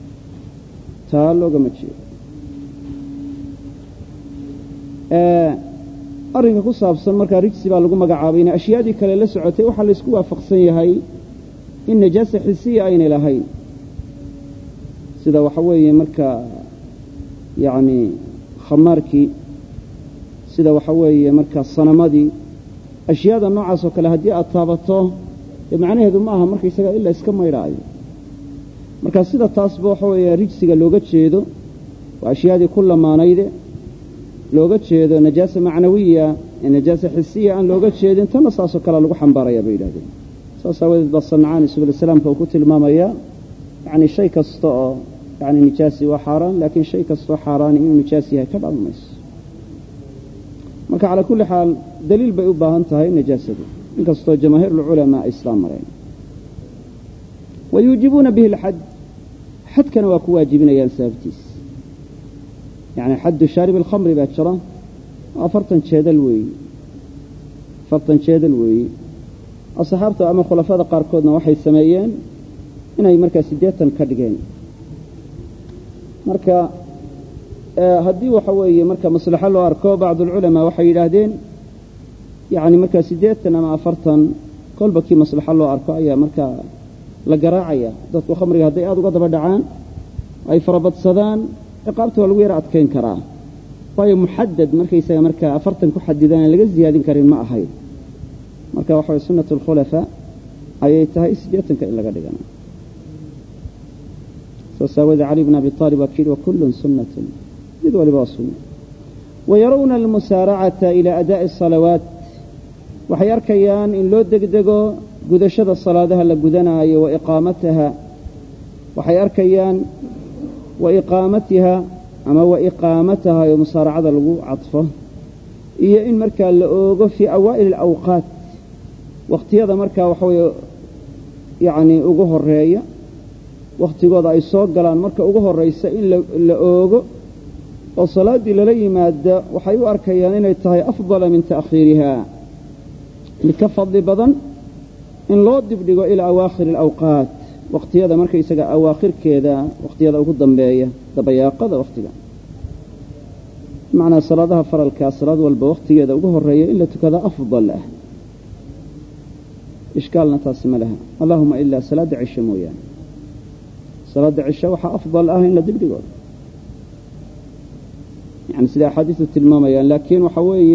arrinka ku saabsan markaa rijsi baa lagu magacaabayna ashyaadii kale la socotay waxaa laysku waafaqsan yahay in najaasa xisiya aynay lahayn sida waxa weeye markaa yani khamaarkii sida waxa weeye markaa sanamadii ashyaada noocaas oo kale haddii aad taabato dee macnaheedu ma aha markaysaga ilaa iska maydhaayo marka sida taasba waxa weeye rijsiga looga jeedo waa ashyaadii ku lamaanayde looga jeedo najaasa macnawiya ee najaasa xisiya aan looga jeedin tanna saasoo kalea lagu xambaaraya bay yidhahdeen saas aawadeed baa sancaani subul salaamka uu ku tilmaamayaa yani shay kasta oo yani nijaasi waa xaaraan laakiin shay kastoo xaaraani inuu nijaas yahay ka dhalan mayso marka calaa kulli xaal daliil bay u baahan tahay najaasadu inkastoo jamaahiir alculamaa ay islaam mareen wayuujibuuna bihi alxad xadkana waa ku waajibinayaan sababtiis yani xaddu shaarib alkhamri baa jira afartan jeedal weeyi asxaabta ama khulafada qaarkoodna waxay sameeyeen inay markaa 80 ka dhigeen marka haddii waxa weeye marka maslaxo loo arko bacd alculamaa waxay yidhaahdeen yani markaa 80 ama 40 kolba kii maslaxo loo arko ayaa markaa la garaacaya dadku khamriga hadday aad uga daba dhacaan ay farabadsadaan ciqaabta waa lagu yara adkayn karaa waayo muxadad markaysaga markaa 40 ku xadidan aan laga ziyaadin karin ma ahayn marka waxa way sunnatu alkhulafaa ayay tahay 80 in laga dhigana سوساوذ علي بن أبي طالب وكيل وكل سنة إذ ولباصه ويرون المسارعة إلى أداء الصلوات وحيركيان إن لو دقدقوا قدشد الصلاة هلا قدنا وإقامتها وحيركيان وإقامتها أما وإقامتها ومسارعة الوقوع عطفة إيه إن مركا لأوقف في أوائل الأوقات وقت هذا مركا وحوي يعني أوقه الرأي waqtigooda ay soo galaan marka ugu horeysa in la oogo oo salaadii lala yimaado waxay u arkayaan inay tahay afdal min ta'khiriha mid ka fadli badan in loo dibdhigo ila awaakhir alawqaat waqtiyada marka isaga awaakhirkeeda waqtiyada ugu dambeeya dabayaaqada waqtiga macna salaadaha faralka salaad walba waqtigeeda ugu horeeya in la tukada afdal ah ishkaalna taasmalaha allahumma illa salaada cisha mooyaan صلاة العشاء وحا أفضل إن لا دبدقوا يعني سيدا حديث التلمامة يعني لكن وحوي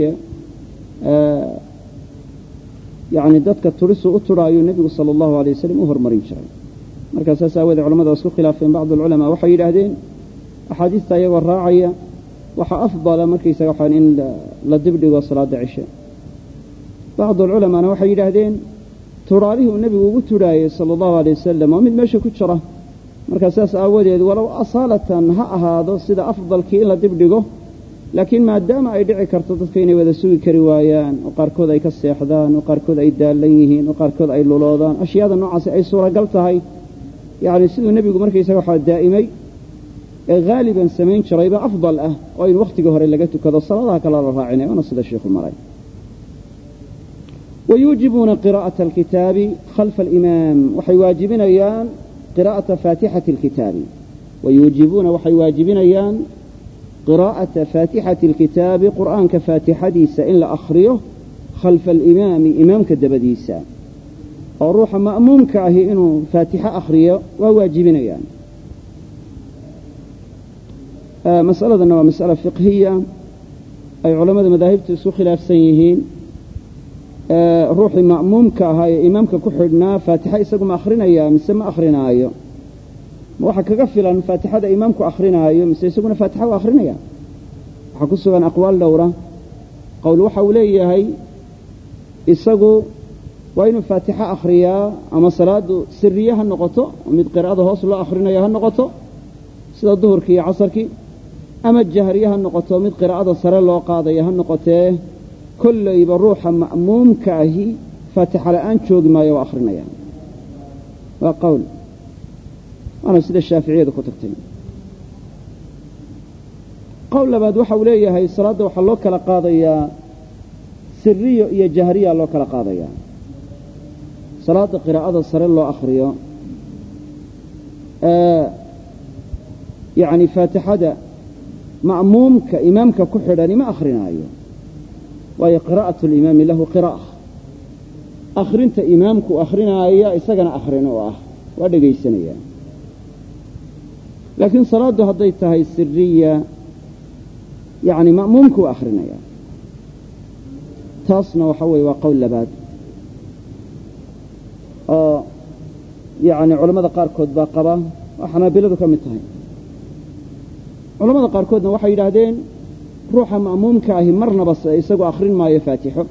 يعني ذاتك الترسو أترى النبي صلى الله عليه وسلم أهر مرين شرعي مركز أساسا وذي علماء واسكو خلاف بين بعض العلماء وحي لهذين أحاديث تايا والراعية وحا أفضل مركز وحا إن لا دبدقوا صلاة العشاء بعض العلماء وحي لهذين ترى له النبي وترى صلى الله عليه وسلم ومن ماشي كتشره marka saas aawadeed walaw asalatan ha ahaado sida afdalkii in la dibdhigo laakiin maadaama ay dhici karto dadka inay wada sugi kari waayaan oo qaarkood ay ka seexdaan oo qaarkood ay daalan yihiin oo qaarkood ay luloodaan ashyaada noocaas ay suuragal tahay yani sidoo nabigu markaysaga waxa daa'imay ee gaaliban sameyn jirayba afdal ah oo in waqtiga hore laga tukado salaadaha kala la raacinay oo sida sheekhu maray ويوجبون قراءة الكتاب خلف الإمام وحي واجبين قراءة فاتحة الكتاب ويوجبون وحي واجبين قراءة فاتحة الكتاب قرآن كفاتحة ديسا إلا أخريه خلف الإمام إمام كدبديسا الروح مأموم كاهي إنه فاتحة أخريه وواجبين mas'aladana waa mas'ala fiqhiya ay culamada madaahibtu isku khilaafsan yihiin ruuxii ma'muumka ahaa ee imaamka ku xidhnaa faatixa isagu ma akhrinayaa mise ma akhrinaayo ma waxa kaga filan faatixada imaamku akhrinaayo mise isaguna faatixa u akhrinaya waxaa ku sugan aqwaal dhowra qowl waxa uu leeyahay isagu waa inuu faatixa akhriyaa ama salaadu siriye ha noqoto oo mid qiraa'ada hoos loo akhrinayo ha noqoto sida duhurkii iyo casarkii ama jahriye ha noqoto mid qiraa'ada sare loo qaadayo ha noqotee kollayba ruuxa ma'muumka ahi faatixa la'aan joogi maayo waa akhrinaya waa qowl waana sida shaaficiyadu ku tagtay qowl labaad waxa uu leeyahay salaadda waxaa loo kala qaadayaa siriyo iyo jahriya loo kala qaadayaa salaadda qiraa'ada sare loo akhriyo yacni faatixada ma'muumka imaamka ku xidhani ma akhrinaayo waayo qiraa'atu alimaami lahu qiraa'a akhrinta imaamku akhrinaaya isagana akhrin oo ah waa dhegaysanaya laakiin salaaddu hadday tahay siriya yacni ma'muumku waa akhrinaya taasna waxa weeye waa qowl labaad oo yacni culammada qaarkood baa qaba oo xanaabiladu ka mid tahay culamada qaarkoodna waxay yidhaahdeen ruuxa ma'muumka ahi marnaba isagu akhrin maayo faatixo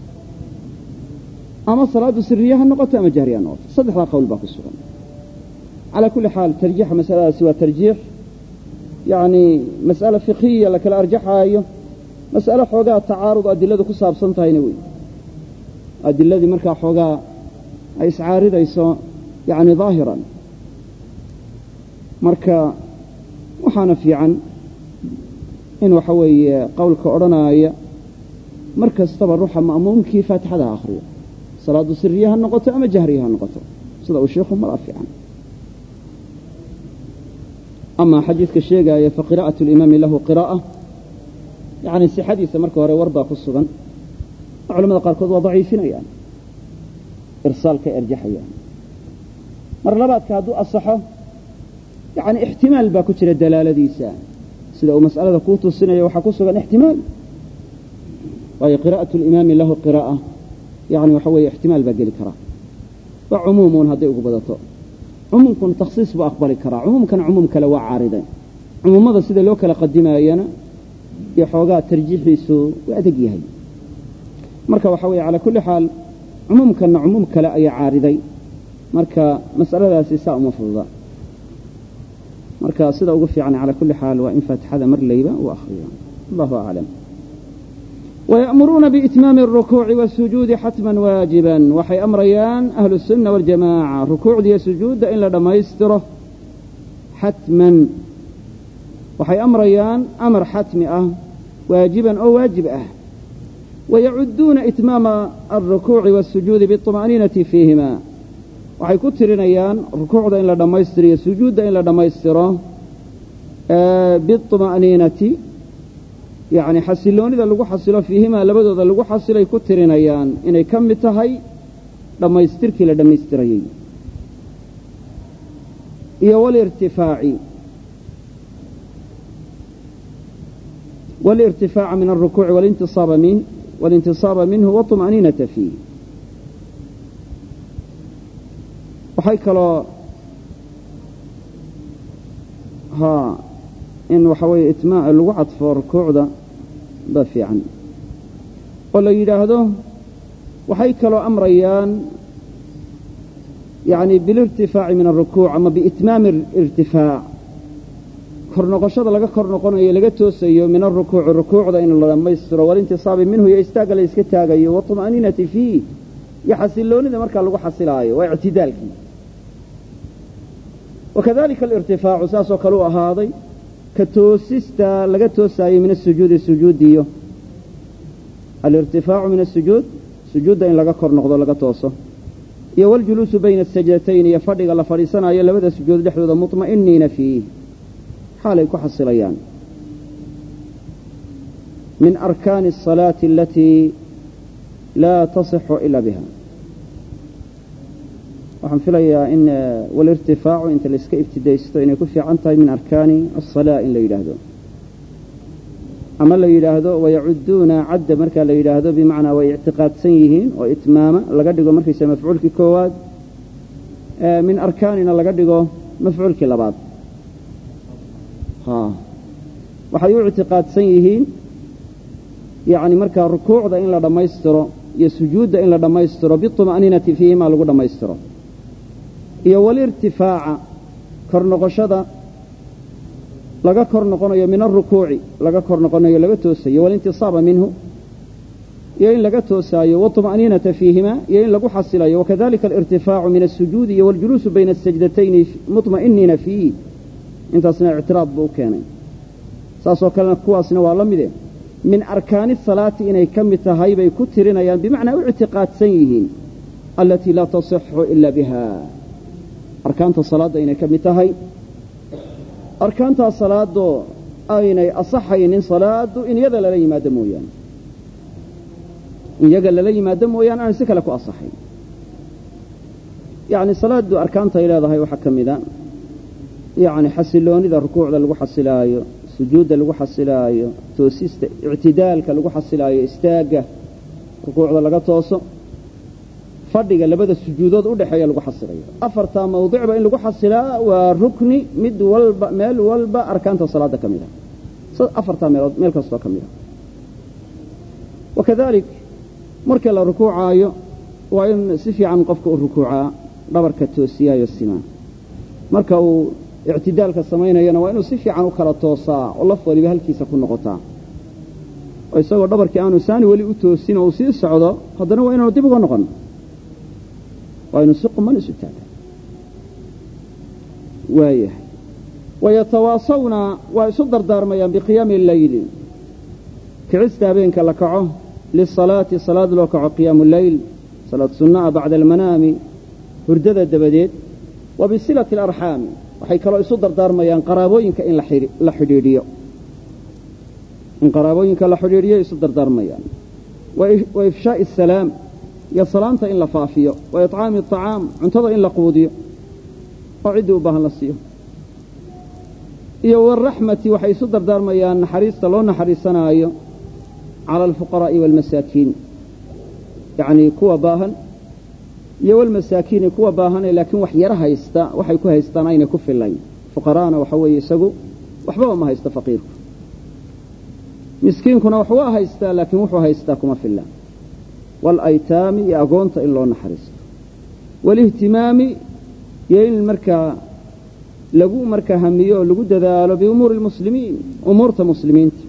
ama salaadu siriye ha noqoto ama jahriye ha noqoto saddexdaa qowl baa ku sugan calaa kulli xaal tarjiixa masaladaasi waa tarjiix yacni mas'ale fiqhiya la kala arjaxaayo mas'ale xoogaa tacaarud adiladu ku saabsan tahayna wey adiladii markaa xoogaa ay iscaaridayso yacni daahiran marka waxaana fiican in waxa weeye qowlka odhanaaya mar kastaba ruuxa ma'muumkii faatixada ha akhriyo salaadu siriye ha noqoto ama jahriye ha noqoto sida uu sheekhu mala fiican ama xadiidka sheegaaya faqiraa'atu alimaami lahu qiraa'a yacni sixadiisa marka hore war baa ku sugan culamada qaarkood waa daciifinayaan irsaalka arjaxayaan mar labaadka hadduu asaxo yacni ixtimaal baa ku jira dalaaladiisa sida uu mas'alada kuu tusinayo waxaa ku sugan ixtimaal waayo qiraa'atu alimaami lahu qiraa'a yacni waxa weeye ixtimaal baa geli karaa waa cumuumuun hadday ugu badato cumuumkuna takhsiis buu aqbali karaa cumuumkana cumuum kale waa caariday cumuumada sida loo kala qadimaayana iyo xoogaa tarjiixiisu waa adag yahay marka waxa weeye calaa kulli xaal cumuumkanna cumuum kale ayaa caariday marka mas'aladaasi saa uma fududa marka sida ugu fiican calaa kulli xaal waa in faatixada mar layba uu akhriyo allahu aclam ويأمرون بإتمام الركوع والسجود حتما واجبا وحي أمريان أهل السنة والجماعة ركوع دي سجود إن لما يستره حتما وحي أمريان أمر حتمئة واجبا أو واجبئة ويعدون إتمام الركوع والسجود بالطمأنينة فيهما وحي كترينيان ركوع إن لما يستره سجود إن لما يستره بالطمأنينة يعني حسلوني ذا لغو حسلو فيهما لبدو ذا لغو حسلو يكترينيان إني كم تهي لما يستركي لما يستريي إيا والارتفاع من الركوع والانتصاب منه والطمأنينة فيه وحيك الله إن وحوي إتماع الوعد في الركوع ده بفي عنه ولا يجاهده وحيك له أمريان يعني بالارتفاع من الركوع أما بإتمام الارتفاع كرنقشة لقى كرنقنا يلقى توسيه من الركوع ده إن الله لما يسر والانتصاب منه يستاجل يسكتاجي والطمأنينة فيه يحصلون إذا مركز لقى حصلايه واعتدالك وكذلك الارتفاع أساسه كلوه هذا كتوسيستا لقى توساي من السجود ديو الارتفاع من سجود إن لقى كرنقض لقى توسه والجلوس بين السجدتين يفرق الله فريسنا يلبد السجود لحظة مطمئنين فيه حال يكحصليان من أركان الصلاة التي لا تصح إلا بها waxaan filayaa in walirtifaacu inta la iska ibtidaysto inay ku fiican tahay min arkaani as-salaa in la yiraahdo ama la yidhaahdo wayacuduuna cadda markaa la yidhaahdo bimacnaa way ictiqaadsan yihiin oo itmaama laga dhigo markaysa mafcuulkii koowaad min arkaanina laga dhigo mafcuulkii labaad waxay u ictiqaadsan yihiin yani markaa rukuucda in la dhammaystiro iyo sujuudda in la dhammaystiro biطuma'niinati fiihimaa lagu dhammaystiro iyo walirtifaaca kor noqoshada laga kor noqonayo min arukuuci laga kor noqonayo laga toosayo walintisaaba minhu iyo in laga toosaayo waطuma'niinata fiihimaa iyo in lagu xasilayo wakadalika alirtifaacu min الsujuudi iyo waاljuluusu bayna الsajdatayni muطma'iniina fiih intaasna ictiraad buu u keenay saasoo kalena kuwaasna waa la mide min arkaani salaati inay ka mid tahay bay ku tirinayaan bimacnaa u ictiqaadsan yihiin alatii laa tasixu ila biha arkaanta salaadda inay ka mid tahay arkaantaa salaadoo aynay asaxaynin salaadu in iyaga lala yimaado mooyaane aan si kale ku asaxayn yani salaadu arkaantay leedahay waxaa ka mida yani xasiloonida rukuucda lagu xasilaayo sujuudda lagu xasilaayo toosista ictidaalka lagu xasilaayo istaagga rukuucda laga tooso fadhiga labada sujuudood u dhaxeeya lagu xasilayo afartaa mawdicba in lagu xasilaa waa rukni mid walba meel walba arkaanta salaada ka mid ah afartaa meelood meel kastoo ka mid ah wakadalik markii la rukuucaayo waa in si fiican qofka u rukuucaa dhabarka toosiyaayo simaa marka uu ictidaalka samaynayana waa inuu si fiican u kala toosaa oo laf waliba halkiisa ku noqotaa oo isagoo dhabarkii aanu saani weli u toosin oo uu sii socdo haddana waa inaanu dib uga noqon waa inu si quman isu taaga waayahay wayatawaasawna waa isu dardaarmayaan biqiyaami اleyli kicista habeenka la kaco lisalaati salaad loo kaco qiyaamu leyl salaad sunna'a bacda almanaami hurdada dabadeed wa bisilati alarxaami waxay kaloo isu dardaarmayaan qaraabooyinka in la xidhiidhiyo in qaraabooyinka la xidhiidhiyo isu dardaarmayaan wa ifshaa'i asalaam iyo salaanta in la faafiyo wa iطcaami aطacaam cuntada in la quudiyo oo ciddii u baahan la siiyo iyo waraxmati waxay isu dardaarmayaan naxariista loo naxariisanaayo cala alfuqaraa'i waalmasaakiin yacnii kuwa baahan iyo walmasaakiini kuwa baahanee laakiin wax yaro haysta waxay ku haystaan aynay ku filayn fuqaraana waxa weeye isagu waxbaba ma haysta faqiirku miskiinkuna wax waa haystaa laakiin wuxuu haystaa kuma filaan waalaytaami iyo agoonta in loo naxariisto waalihtimaami iyo in markaa lagu markaa hamiyo oo lagu dadaalo biumuuri lmuslimiin umuurta muslimiinta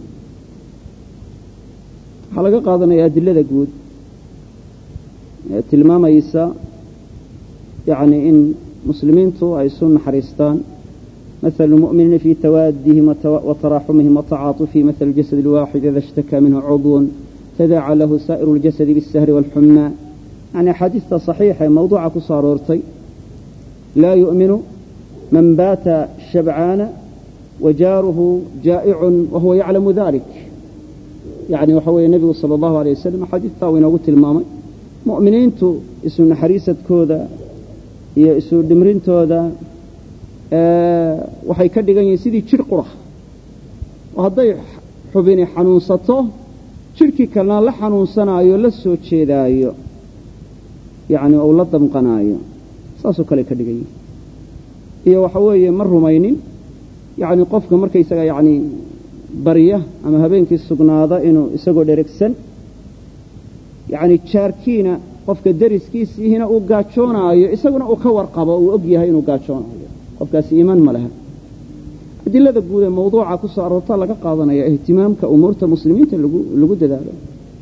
waxaa laga qaadanaya adilada guud ee tilmaamaysa yacni in muslimiintu ay isu naxariistaan مثل المؤمنين في توادهم وتراحمهم وتعاطفهم مثل الجسد الواحد إذا اشتكى منه عضو تداعى له سائر الجسد بالسهر والحمى يعني حديث صحيح موضوع كصارورتي لا يؤمن من بات شبعان وجاره جائع وهو يعلم ذلك يعني وحوي النبي صلى الله عليه وسلم حديث تاوين وقلت المامي مؤمنين تو اسم حريسة كودا هي اسم دمرين تودا waxay ka dhigan yihiin sidii jir qura oo hadday xubini xanuunsato jirkii kalena la xanuunsanaayo la soo jeedaayo yacni ou la damqanaayo saasoo kale ka dhigan yihin iyo waxa weeye ma rumaynin yacni qofka markaysaga yacni barya ama habeenkii sugnaada inuu isagoo dheregsan yacni jaarkiina qofka dariskiisiihina uu gaajoonaayo isaguna uu ka warqabo uu og yahay inuu gaajoonayo qofkaasi iimaan ma laha adilada guud ee mawduuca ku soo aroorta laga qaadanaya ihtimaamka umuurta muslimiinta lagu dadaalo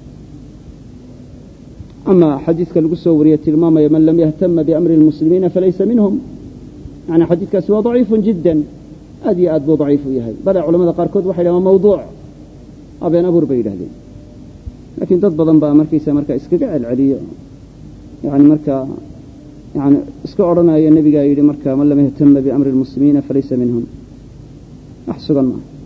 ama xadiidka lagu soo wariyay tilmaamaya man lam yahtama biamri lmuslimiina falaysa minhum yani xadiidkaasi waa daciifun jiddan aad iyo aad buu daciif u yahay bale culamada qaarkood waxay dhahan waa mawduuc abeen abuur bay yidhahdeen laakiin dad badan baa markaysa markaa iskaga celceliyo yani markaa يعني اسكو أرنا النبي قال مركا من لم يهتم بأمر المسلمين فليس منهم أحسن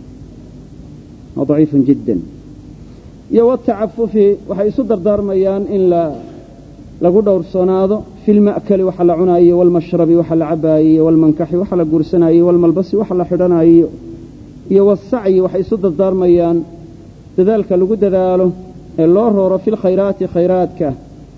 ضعيف جدا يو التعفف وحي صدر دار ميان إلا لقو دور صناده في المأكل وحل عناي والمشرب وحل عباي والمنكح وحل قرسناي والملبس وحل حدناي يو السعي وحي صدر دار ميان dadaalka lagu dadaalo ee loo rooro fil khayraati khayraadka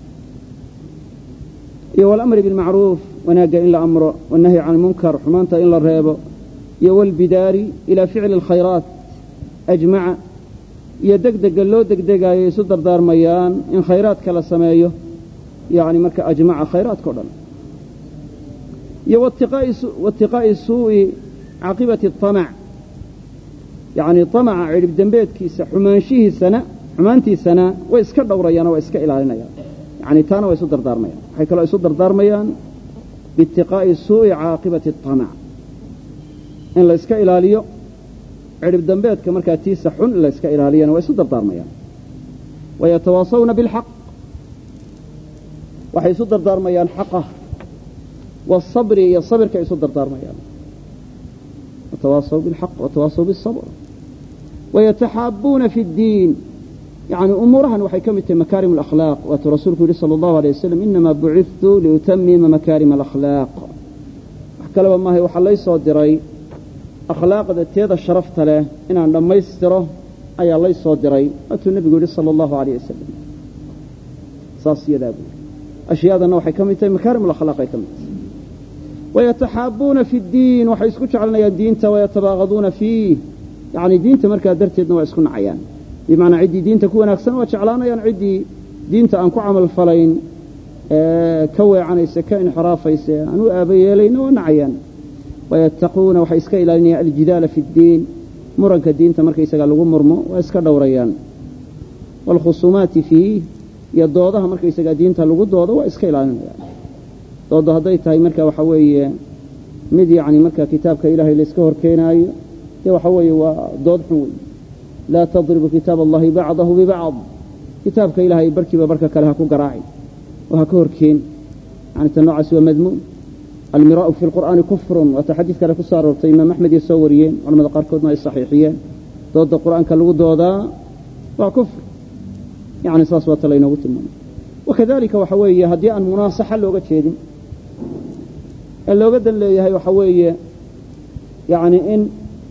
iyo wal amri bil ma'ruf wanaaga in la amro wan nahyi 'anil munkar xumaanta in la reebo iyo wal bidaari ila fi'l al khayraat ajma'a iyo degdega loo degdegayo isu dardaarmayaan in khayraadka la sameeyo yani marka ajma'a khayraadka dhan iyo wattiqaa'i suu'i 'aqibati at-tama' yani tama'a cirib dambeedkiisa xumaantiisana way iska dhowrayaan oo iska ilaalinayaan yani taana way isu dardaarmayaan waxay kala isu dardaarmayaan bittiqaa'i suu'i 'aqibati at-tama' in la iska ilaaliyo cirib dambeedka markaa tiisa xun la iska ilaaliyana way isu dardaarmayaan wayatawaasawna bilxaq waxay isu dardaarmayaan xaqa wasabri iyo sabirka isu dardaarmayaan watawaasaw bilxaq watawaasaw bisabr wayataxaabuuna fi ddiin yani umuurahan waxay ka mid tahay makaarim alakhlaaq waatuu rasuulku yidhi sala allahu alay wasalam inamaa bucithtu liutamima makaarima alakhlaaq wax kaleba maahay waxaa lay soo diray akhlaaqda teeda sharafta leh inaan dhammaystiro ayaa lay soo diray waatuu nebigu yidhi sala allahu alayh wasalam saas iyadaa buuri ashyaadana waxay ka mid tahay makaarim alakhlaaq ay ka mid tahay wayataxaabuuna fi ddiin waxay isku jeclanayaan diinta wayatabaagaduuna fiih yani diinta markaa darteedna waa isku nacayaan bimacnaa ciddii diinta ku wanaagsan waa jeclaanayaan ciddii diinta aan ku camal falayn ka weecanaysa ka inxiraafaysa aan u aaba yeelayna waa nacayaan wayattaquuna waxay iska ilaalinayaan aljidaala fi ddiin muranka diinta markaysagaa lagu murmo waa iska dhowrayaan waalkhusuumaati fiih iyo doodaha markaysagaa diinta lagu doodo waa iska ilaalinayaan doodo hadday tahay marka waxa weeye mid yani marka kitaabka ilaahay la iska horkeenaayo dee waxa weeye waa dood xun wey laa tadribu kitaab allahi bacdahu bibacd kitaabka ilaahay barkiiba barka kale ha ku garaaci oo ha ka horkeen yani ta noocaasi waa madmuum almiraa'u fi lqur'aani kufrun waata xadiid kale ku soo aroortay imaam axmed iyo soo wariyeen culamada qaarkoodna ay saxiixiyeen dooda qur'aanka lagu doodaa waa kufr yani saas waa ta laynoogu tilmaamay wakadalika waxa weeye haddii aan munaasaxa looga jeedin ee looga dan leeyahay waxa weeye yani in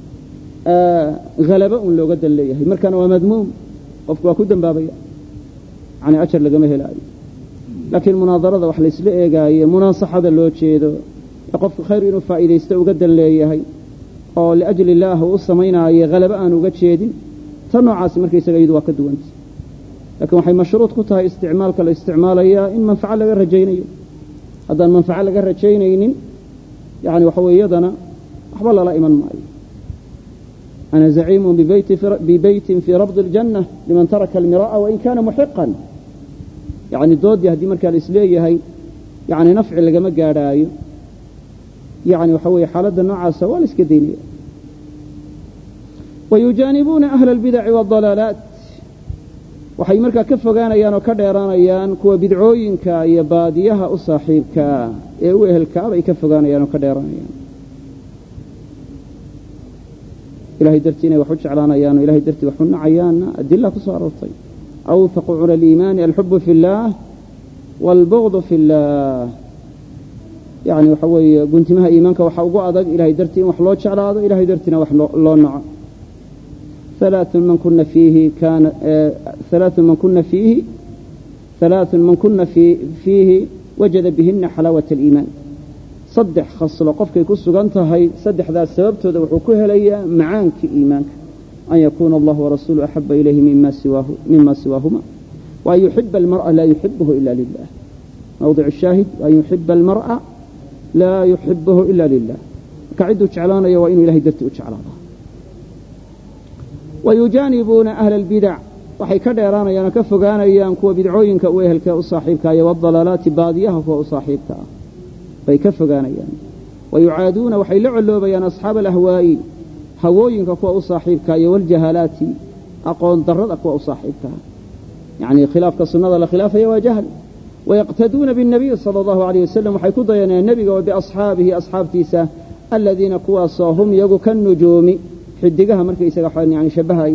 halaba un looga dan leeyahay markaana waa madmuum qofku waa ku dambaabaya yani ajar lagama helaayo laakiin munaadarada wax laysla eegaaye munaasaxada loo jeedo ee qofku khayr inuu faa'iidaysto uga dan leeyahay oo liajli illaah uu u samaynaayo halaba aan uga jeedin ta noocaasi markaysaga iyadu waa ka duwanta laakiin waxay mashruud ku tahay isticmaalka la isticmaalayaa in manfaco laga rajaynayo haddaan manfaco laga rajaynaynin yani waxa weye iyadana waxba lala iman maayo ana zaciimun bibeytin fii rabdi اljanna liman taraka almiraa'a wain kana muxiqan yani doodii haddii markaa la isleeyahay yani nafci lagama gaadhaayo yani waxa weeye xaaladda noocaasa waa la iska daynaya wayujaanibuuna ahla albidaci waاdalaalaat waxay markaa ka fogaanayaan oo ka dheeraanayaan kuwa bidcooyinka iyo baadiyaha u saaxiibkaa ee u ehelkaa bay ka fogaanayaan oo ka dheeraanayaan ilahay dartii inay wax u jeclaanayaan oo ilahay dartii wax u nacayaanna adila ku soo aroortay awthaqu cula aliimaani alxubu fi اllaah wاlbugdu fi اllaah yani waxa weeye guntimaha iimaanka waxaa ugu adag ilahay dartii in wax loo jeclaado ilahay dartiina wax loo naco ثلاث من كن فيه وجد بهن حلاوة الإيمان صدح خصل قفك كسغنتهي صدح ذا سببته وحو كهليا معانك إيمانك أن يكون الله ورسوله أحب إليه مما سواهما وأن يحب المرء لا يحبه إلا لله موضع الشاهد وأن يحب المرء لا يحبه إلا لله كعد وشعلانا وإن إلهي درت وشعلانا ويجانبون أهل البدع waxay ka dheeraanayaan ka fogaanayaan kuwa bidcooyinka u ehelka u saaxiibka iyo wadalaalaati baadiyaha kuwa u saaxiibka bay ka fogaanayaan wayucaaduna waxay la culoobayaan asxaab alahwaa'i hawooyinka kuwa u saaxiibka iyo waljahalaati aqoon darrada kuwa u saaxiibka yani khilaafka sunnada la khilaafaya waa jahl wayaqtaduuna binnabiy sallallahu alayhi wasallam waxay ku dayanayaan nabiga wa biasxaabihi asxaabtiisa alladina kuwaasoo hum yagu kan nujuumi xidigaha markaysaga yani shabahay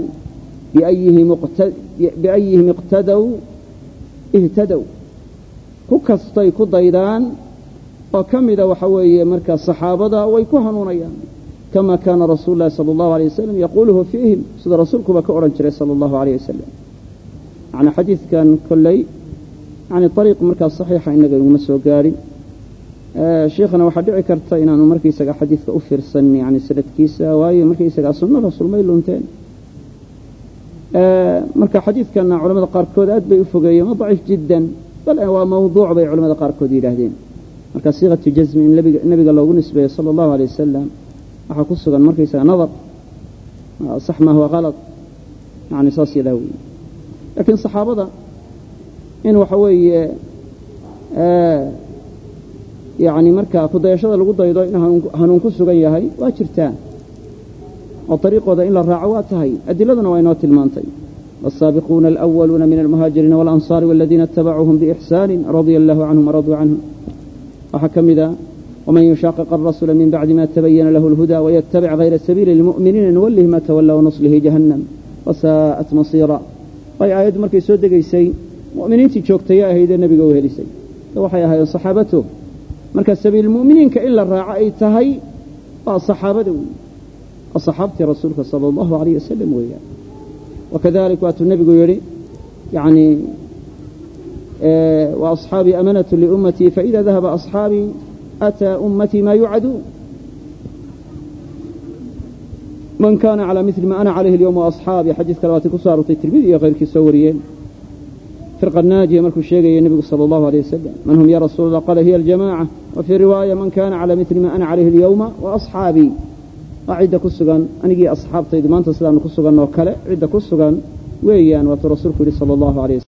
biayihim iqtadow ihtadow ku kastay ku daydaan oo ka mida waxa weeye markaa saxaabada way ku hanuunayaan كما كان رسول الله صلى الله عليه وسلم يقوله فيهم سيد رسولك بكأورا جري صلى الله عليه وسلم. يعني حديث كان كلي يعني طريق مركز صحيح إنك المسوى قاري شيخنا وحدعي كرتين أنه مركز حديث أفر سني يعني سنة كيسة وهي مركز سنة رسول ما يلونتين مركز حديث كان علماء قاركود أدبي أفقية ضعيف جدا بل هو موضوع بي علماء قاركود يلاهدين مركز صيغة جزم النبي قال له نسبة صلى الله عليه وسلم أحكسه مركز نظر صح ما هو غلط يعني صاصي ذوي لكن صحابة إنه حوي يعني مركا كدايشada lagu daydo in hanuun ku sugan yahay waa jirtaan oo tariiqooda in la raaco waa tahay adiladuna waa inoo tilmaantay والسابقون الأولون من المهاجرين والأنصار والذين اتبعوهم بإحسان رضي الله عنهم ورضوا عنه وحكم ذا ومن يشاقق الرسول من بعد ما تبين له الهدى ويتبع غير سبيل المؤمنين نوله ما تولى ونصله جهنم وساءت مصيرا أي آيات مركي سود دقيسي مؤمنين تشوكتي يا هيدا النبي قوي هليسي وحيا هاي صحابته مركز سبيل المؤمنين كإلا الراعي تهي الصحابة الصحابة رسولك صلى الله عليه وسلم وياه وكذلك وأتى النبي يقول يعني وأصحابي أمنة لأمتي فإذا ذهب أصحابي أتى أمتي ما يعدون من كان على مثل ما أنا عليه اليوم وأصحابي حديث كلواتي كسار الترمذي غير كسوريين فرقة الناجية ملك الشيخ النبي صلى الله عليه وسلم من هم يا رسول الله قال هي الجماعة وفي رواية من كان على مثل ما أنا عليه اليوم وأصحابي عدة كسجان أنا جي أصحاب طيب ما أنت سلام كسجان وكلا عدة كسجان ويان وترسولك صلى الله عليه وسلم